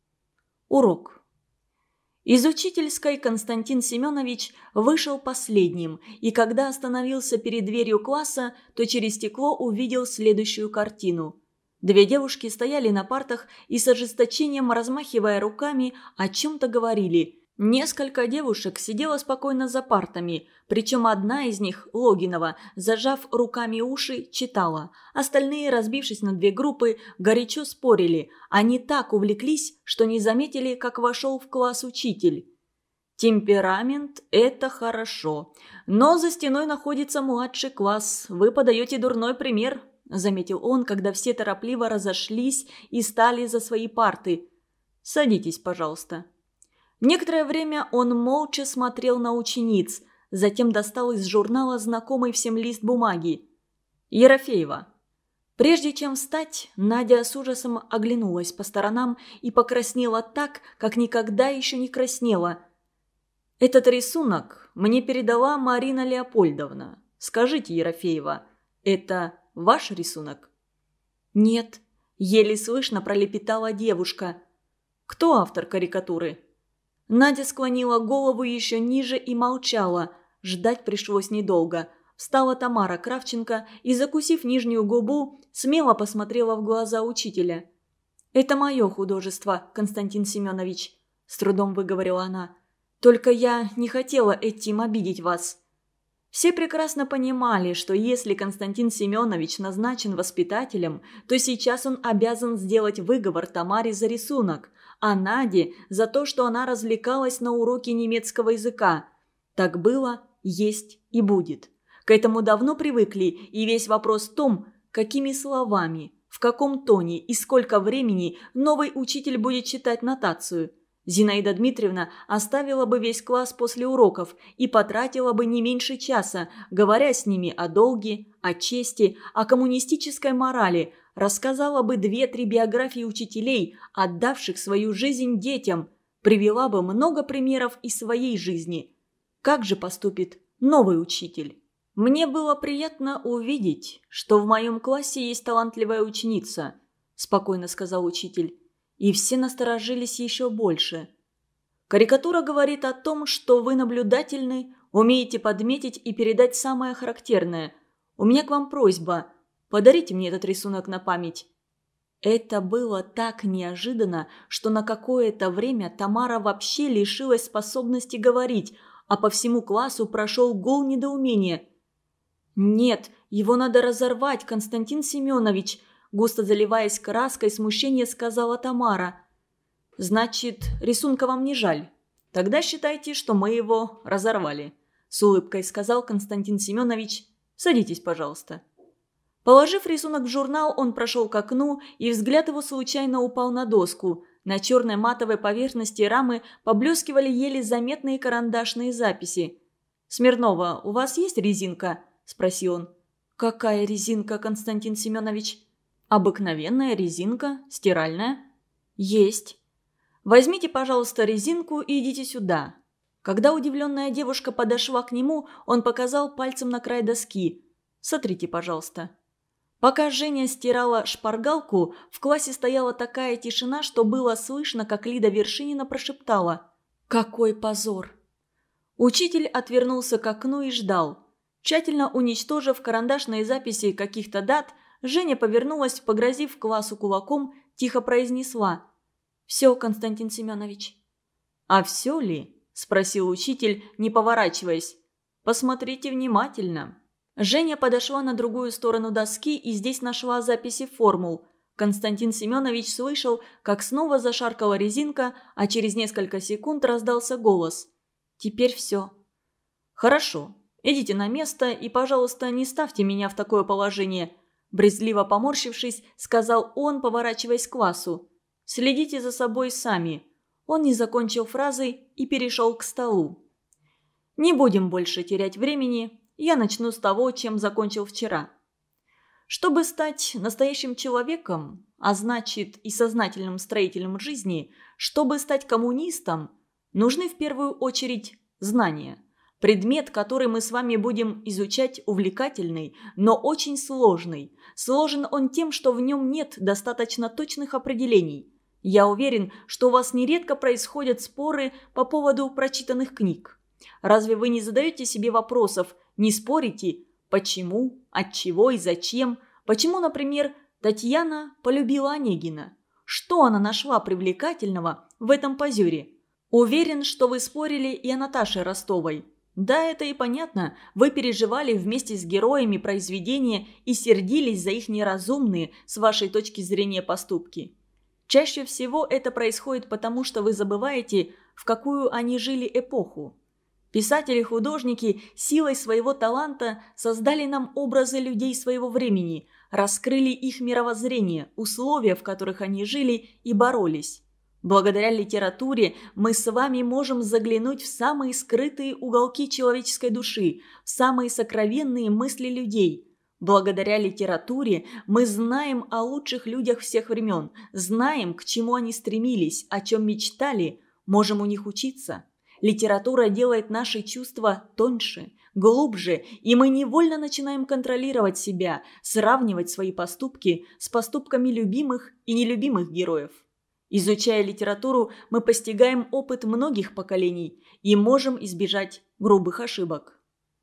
Урок. Из учительской Константин Семенович вышел последним, и когда остановился перед дверью класса, то через стекло увидел следующую картину. Две девушки стояли на партах и с ожесточением, размахивая руками, о чем-то говорили. Несколько девушек сидело спокойно за партами, причем одна из них, Логинова, зажав руками уши, читала. Остальные, разбившись на две группы, горячо спорили. Они так увлеклись, что не заметили, как вошел в класс учитель. «Темперамент – это хорошо, но за стеной находится младший класс. Вы подаете дурной пример», – заметил он, когда все торопливо разошлись и стали за свои парты. «Садитесь, пожалуйста». Некоторое время он молча смотрел на учениц, затем достал из журнала знакомый всем лист бумаги. «Ерофеева». Прежде чем встать, Надя с ужасом оглянулась по сторонам и покраснела так, как никогда еще не краснела. «Этот рисунок мне передала Марина Леопольдовна. Скажите, Ерофеева, это ваш рисунок?» «Нет», – еле слышно пролепетала девушка. «Кто автор карикатуры?» Надя склонила голову еще ниже и молчала. Ждать пришлось недолго. Встала Тамара Кравченко и, закусив нижнюю губу, смело посмотрела в глаза учителя. «Это мое художество, Константин Семенович», – с трудом выговорила она. «Только я не хотела этим обидеть вас». Все прекрасно понимали, что если Константин Семенович назначен воспитателем, то сейчас он обязан сделать выговор Тамаре за рисунок, а Наде за то, что она развлекалась на уроке немецкого языка. Так было, есть и будет. К этому давно привыкли, и весь вопрос в том, какими словами, в каком тоне и сколько времени новый учитель будет читать нотацию. Зинаида Дмитриевна оставила бы весь класс после уроков и потратила бы не меньше часа, говоря с ними о долге, о чести, о коммунистической морали, рассказала бы две-три биографии учителей, отдавших свою жизнь детям, привела бы много примеров из своей жизни. Как же поступит новый учитель? «Мне было приятно увидеть, что в моем классе есть талантливая ученица», – спокойно сказал учитель. И все насторожились еще больше. «Карикатура говорит о том, что вы наблюдательны, умеете подметить и передать самое характерное. У меня к вам просьба. Подарите мне этот рисунок на память». Это было так неожиданно, что на какое-то время Тамара вообще лишилась способности говорить, а по всему классу прошел гул недоумения. «Нет, его надо разорвать, Константин Семенович», густо заливаясь краской, смущение сказала Тамара. «Значит, рисунка вам не жаль? Тогда считайте, что мы его разорвали», – с улыбкой сказал Константин Семенович. «Садитесь, пожалуйста». Положив рисунок в журнал, он прошел к окну, и взгляд его случайно упал на доску. На черной матовой поверхности рамы поблескивали еле заметные карандашные записи. «Смирнова, у вас есть резинка?» – спросил он. «Какая резинка, Константин Семенович?» «Обыкновенная резинка, стиральная». «Есть». «Возьмите, пожалуйста, резинку и идите сюда». Когда удивленная девушка подошла к нему, он показал пальцем на край доски. «Сотрите, пожалуйста». Пока Женя стирала шпаргалку, в классе стояла такая тишина, что было слышно, как Лида Вершинина прошептала: «Какой позор!». Учитель отвернулся к окну и ждал. Тщательно уничтожив карандашные записи каких-то дат, Женя повернулась, погрозив классу кулаком, тихо произнесла: «Все, Константин Семенович». «А все ли?» – спросил учитель, не поворачиваясь. «Посмотрите внимательно». Женя подошла на другую сторону доски и здесь нашла записи формул. Константин Семенович слышал, как снова зашаркала резинка, а через несколько секунд раздался голос: «Теперь все». «Хорошо. Идите на место и, пожалуйста, не ставьте меня в такое положение», – брезгливо поморщившись, сказал он, поворачиваясь к классу. «Следите за собой сами». Он не закончил фразы и перешел к столу. «Не будем больше терять времени. Я начну с того, чем закончил вчера. Чтобы стать настоящим человеком, а значит и сознательным строителем жизни, чтобы стать коммунистом, нужны в первую очередь знания. Предмет, который мы с вами будем изучать, увлекательный, но очень сложный. Сложен он тем, что в нем нет достаточно точных определений. Я уверен, что у вас нередко происходят споры по поводу прочитанных книг. Разве вы не задаете себе вопросов, не спорите, почему, отчего и зачем? Почему, например, Татьяна полюбила Онегина? Что она нашла привлекательного в этом позере? Уверен, что вы спорили и о Наташе Ростовой. Да, это и понятно, вы переживали вместе с героями произведения и сердились за их неразумные, с вашей точки зрения, поступки. Чаще всего это происходит потому, что вы забываете, в какую они жили эпоху. Писатели-художники силой своего таланта создали нам образы людей своего времени, раскрыли их мировоззрение, условия, в которых они жили и боролись. Благодаря литературе мы с вами можем заглянуть в самые скрытые уголки человеческой души, в самые сокровенные мысли людей. Благодаря литературе мы знаем о лучших людях всех времен, знаем, к чему они стремились, о чем мечтали, можем у них учиться. Литература делает наши чувства тоньше, глубже, и мы невольно начинаем контролировать себя, сравнивать свои поступки с поступками любимых и нелюбимых героев. Изучая литературу, мы постигаем опыт многих поколений и можем избежать грубых ошибок.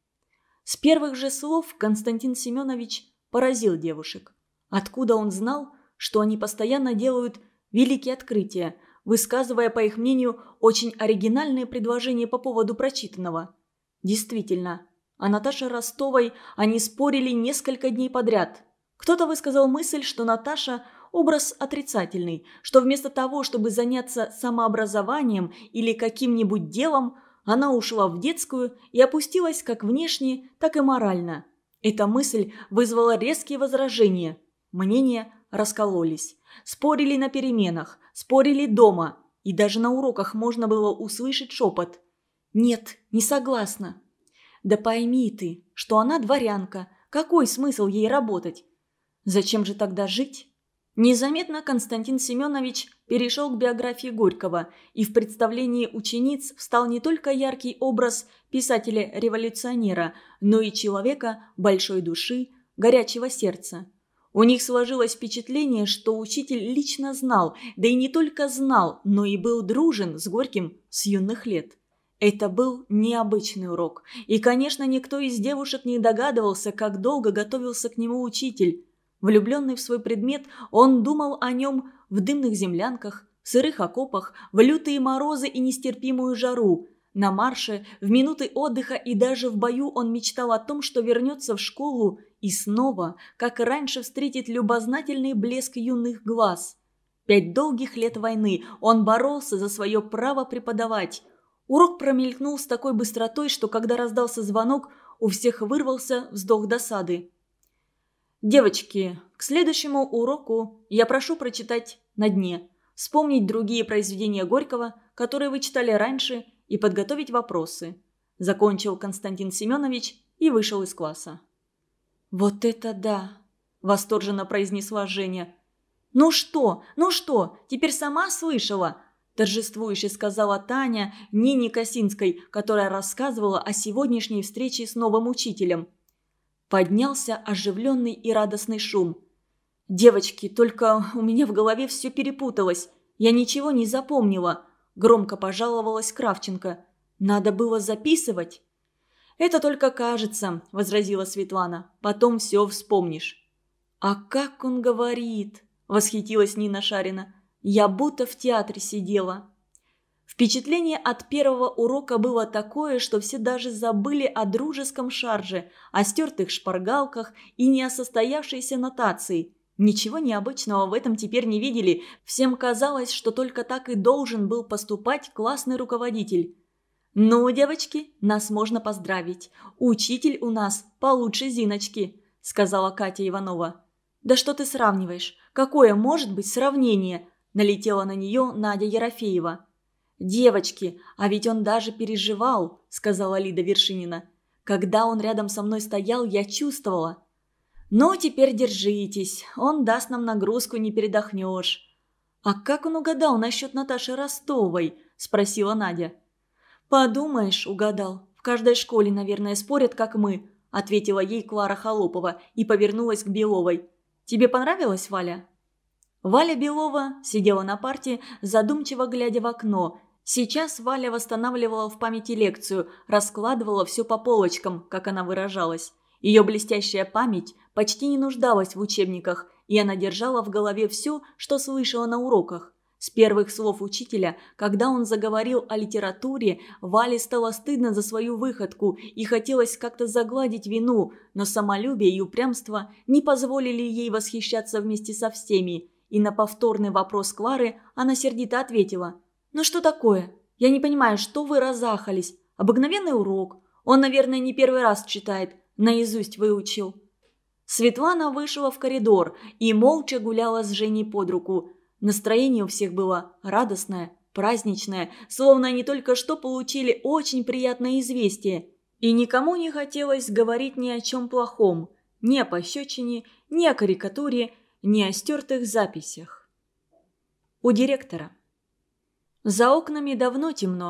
С первых же слов Константин Семенович поразил девушек. Откуда он знал, что они постоянно делают великие открытия, высказывая, по их мнению, очень оригинальные предложения по поводу прочитанного? Действительно, о Наташе Ростовой они спорили несколько дней подряд. Кто-то высказал мысль, что Наташа – образ отрицательный, что вместо того, чтобы заняться самообразованием или каким-нибудь делом, она ушла в детскую и опустилась как внешне, так и морально. Эта мысль вызвала резкие возражения. Мнения раскололись. Спорили на переменах, спорили дома, и даже на уроках можно было услышать шепот. «Нет, не согласна». «Да пойми ты, что она дворянка. Какой смысл ей работать? Зачем же тогда жить?» Незаметно Константин Семенович перешел к биографии Горького, и в представлении учениц встал не только яркий образ писателя-революционера, но и человека большой души, горячего сердца. У них сложилось впечатление, что учитель лично знал, да и не только знал, но и был дружен с Горьким с юных лет. Это был необычный урок, и, конечно, никто из девушек не догадывался, как долго готовился к нему учитель. Влюбленный в свой предмет, он думал о нем в дымных землянках, в сырых окопах, в лютые морозы и нестерпимую жару. На марше, в минуты отдыха и даже в бою он мечтал о том, что вернется в школу и снова, как и раньше, встретит любознательный блеск юных глаз. Пять долгих лет войны он боролся за свое право преподавать. Урок промелькнул с такой быстротой, что когда раздался звонок, у всех вырвался вздох досады. «Девочки, к следующему уроку я прошу прочитать «На дне», вспомнить другие произведения Горького, которые вы читали раньше, и подготовить вопросы», – закончил Константин Семенович и вышел из класса. «Вот это да!» – восторженно произнесла Женя. «Ну что, ну что, теперь сама слышала?» – торжествующе сказала Таня Нине Косинской, которая рассказывала о сегодняшней встрече с новым учителем. Поднялся оживленный и радостный шум. «Девочки, только у меня в голове все перепуталось. Я ничего не запомнила», – громко пожаловалась Кравченко. «Надо было записывать». «Это только кажется», – возразила Светлана. «Потом все вспомнишь». «А как он говорит?» – восхитилась Нина Шарина. «Я будто в театре сидела». Впечатление от первого урока было такое, что все даже забыли о дружеском шарже, о стертых шпаргалках и не о состоявшейся нотации. Ничего необычного в этом теперь не видели. Всем казалось, что только так и должен был поступать классный руководитель. «Ну, девочки, нас можно поздравить. Учитель у нас получше Зиночки», – сказала Катя Иванова. «Да что ты сравниваешь? Какое может быть сравнение?» – налетела на нее Надя Ерофеева. «Девочки, а ведь он даже переживал», – сказала Лида Вершинина. «Когда он рядом со мной стоял, я чувствовала». «Ну, теперь держитесь, он даст нам нагрузку, не передохнешь». «А как он угадал насчет Наташи Ростовой?» – спросила Надя. «Подумаешь, угадал. В каждой школе, наверное, спорят, как мы», – ответила ей Клара Холопова и повернулась к Беловой. «Тебе понравилось, Валя?» Валя Белова сидела на парте, задумчиво глядя в окно. Сейчас Валя восстанавливала в памяти лекцию, раскладывала все по полочкам, как она выражалась. Ее блестящая память почти не нуждалась в учебниках, и она держала в голове все, что слышала на уроках. С первых слов учителя, когда он заговорил о литературе, Вале стало стыдно за свою выходку и хотелось как-то загладить вину, но самолюбие и упрямство не позволили ей восхищаться вместе со всеми. И на повторный вопрос Клары она сердито ответила: «Ну что такое? Я не понимаю, что вы разахались? Обыкновенный урок. Он, наверное, не первый раз читает, наизусть выучил». Светлана вышла в коридор и молча гуляла с Женей под руку. Настроение у всех было радостное, праздничное, словно они только что получили очень приятное известие. И никому не хотелось говорить ни о чем плохом, ни о пощечине, ни о карикатуре, ни о стертых записях. У директора. За окнами давно темно.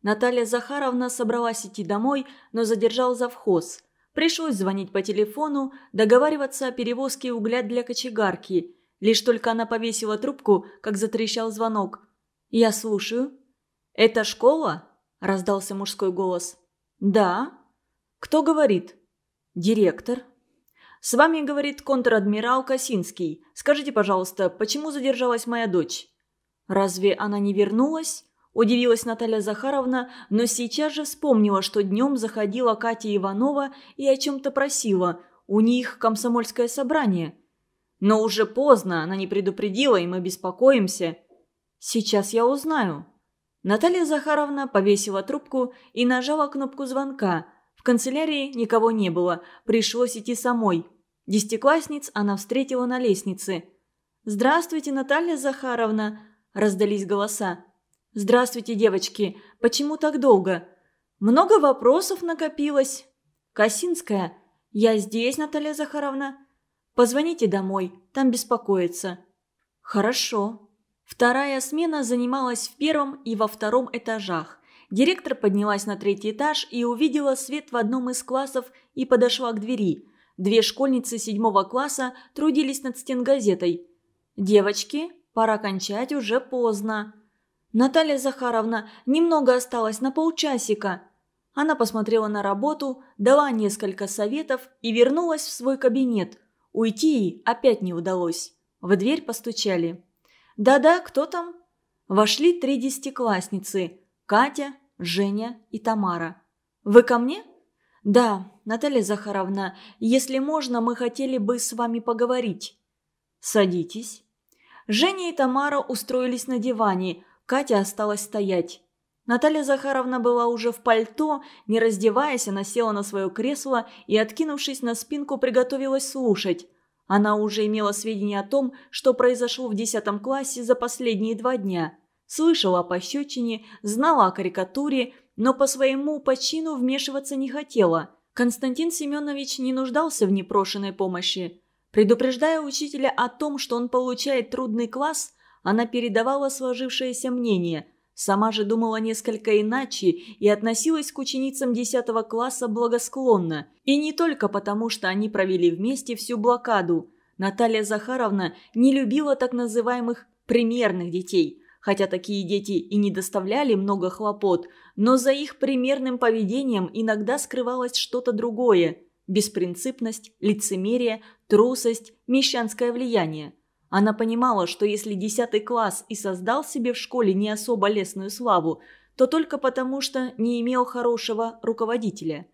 Наталья Захаровна собралась идти домой, но задержал завхоз. Пришлось звонить по телефону, договариваться о перевозке угля для кочегарки. Лишь только она повесила трубку, как затрещал звонок. «Я слушаю». «Это школа?» – раздался мужской голос. «Да». «Кто говорит?» «Директор». «С вами, — говорит контр-адмирал Косинский. Скажите, пожалуйста, почему задержалась моя дочь?» «Разве она не вернулась?» – удивилась Наталья Захаровна, но сейчас же вспомнила, что днем заходила Катя Иванова и о чем-то просила. У них комсомольское собрание. «Но уже поздно, она не предупредила, и мы беспокоимся». «Сейчас я узнаю». Наталья Захаровна повесила трубку и нажала кнопку звонка. В канцелярии никого не было, пришлось идти самой. Десятиклассниц она встретила на лестнице. «Здравствуйте, Наталья Захаровна!» – раздались голоса. «Здравствуйте, девочки! Почему так долго? Много вопросов накопилось?» «Косинская. Я здесь, Наталья Захаровна. Позвоните домой, там беспокоятся». «Хорошо». Вторая смена занималась в первом и во втором этажах. Директор поднялась на третий этаж и увидела свет в одном из классов и подошла к двери. Две школьницы седьмого класса трудились над стенгазетой. «Девочки, пора кончать, уже поздно». «Наталья Захаровна, немного осталось, на полчасика». Она посмотрела на работу, дала несколько советов и вернулась в свой кабинет. Уйти ей опять не удалось. В дверь постучали. «Да-да, кто там?» Вошли три десятиклассницы – Катя, Женя и Тамара. «Вы ко мне?» «Да, Наталья Захаровна, если можно, мы хотели бы с вами поговорить». «Садитесь». Женя и Тамара устроились на диване, Катя осталась стоять. Наталья Захаровна была уже в пальто, не раздеваясь, она села на свое кресло и, откинувшись на спинку, приготовилась слушать. Она уже имела сведения о том, что произошло в десятом классе за последние два дня. Слышала о пощечине, знала о карикатуре, но по своему почину вмешиваться не хотела. Константин Семенович не нуждался в непрошенной помощи. Предупреждая учителя о том, что он получает трудный класс, она передавала сложившееся мнение. Сама же думала несколько иначе и относилась к ученицам десятого класса благосклонно. И не только потому, что они провели вместе всю блокаду. Наталья Захаровна не любила так называемых «примерных детей», хотя такие дети и не доставляли много хлопот, но за их примерным поведением иногда скрывалось что-то другое – беспринципность, лицемерие, трусость, мещанское влияние. Она понимала, что если десятый класс и создал себе в школе не особо лестную славу, то только потому, что не имел хорошего руководителя.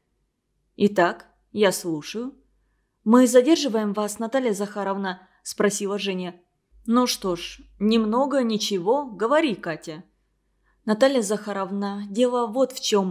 «Итак, я слушаю». «Мы задерживаем вас, Наталья Захаровна?» – спросила Женя. «Ну что ж, немного, ничего, говори, Катя». «Наталья Захаровна, дело вот в чем.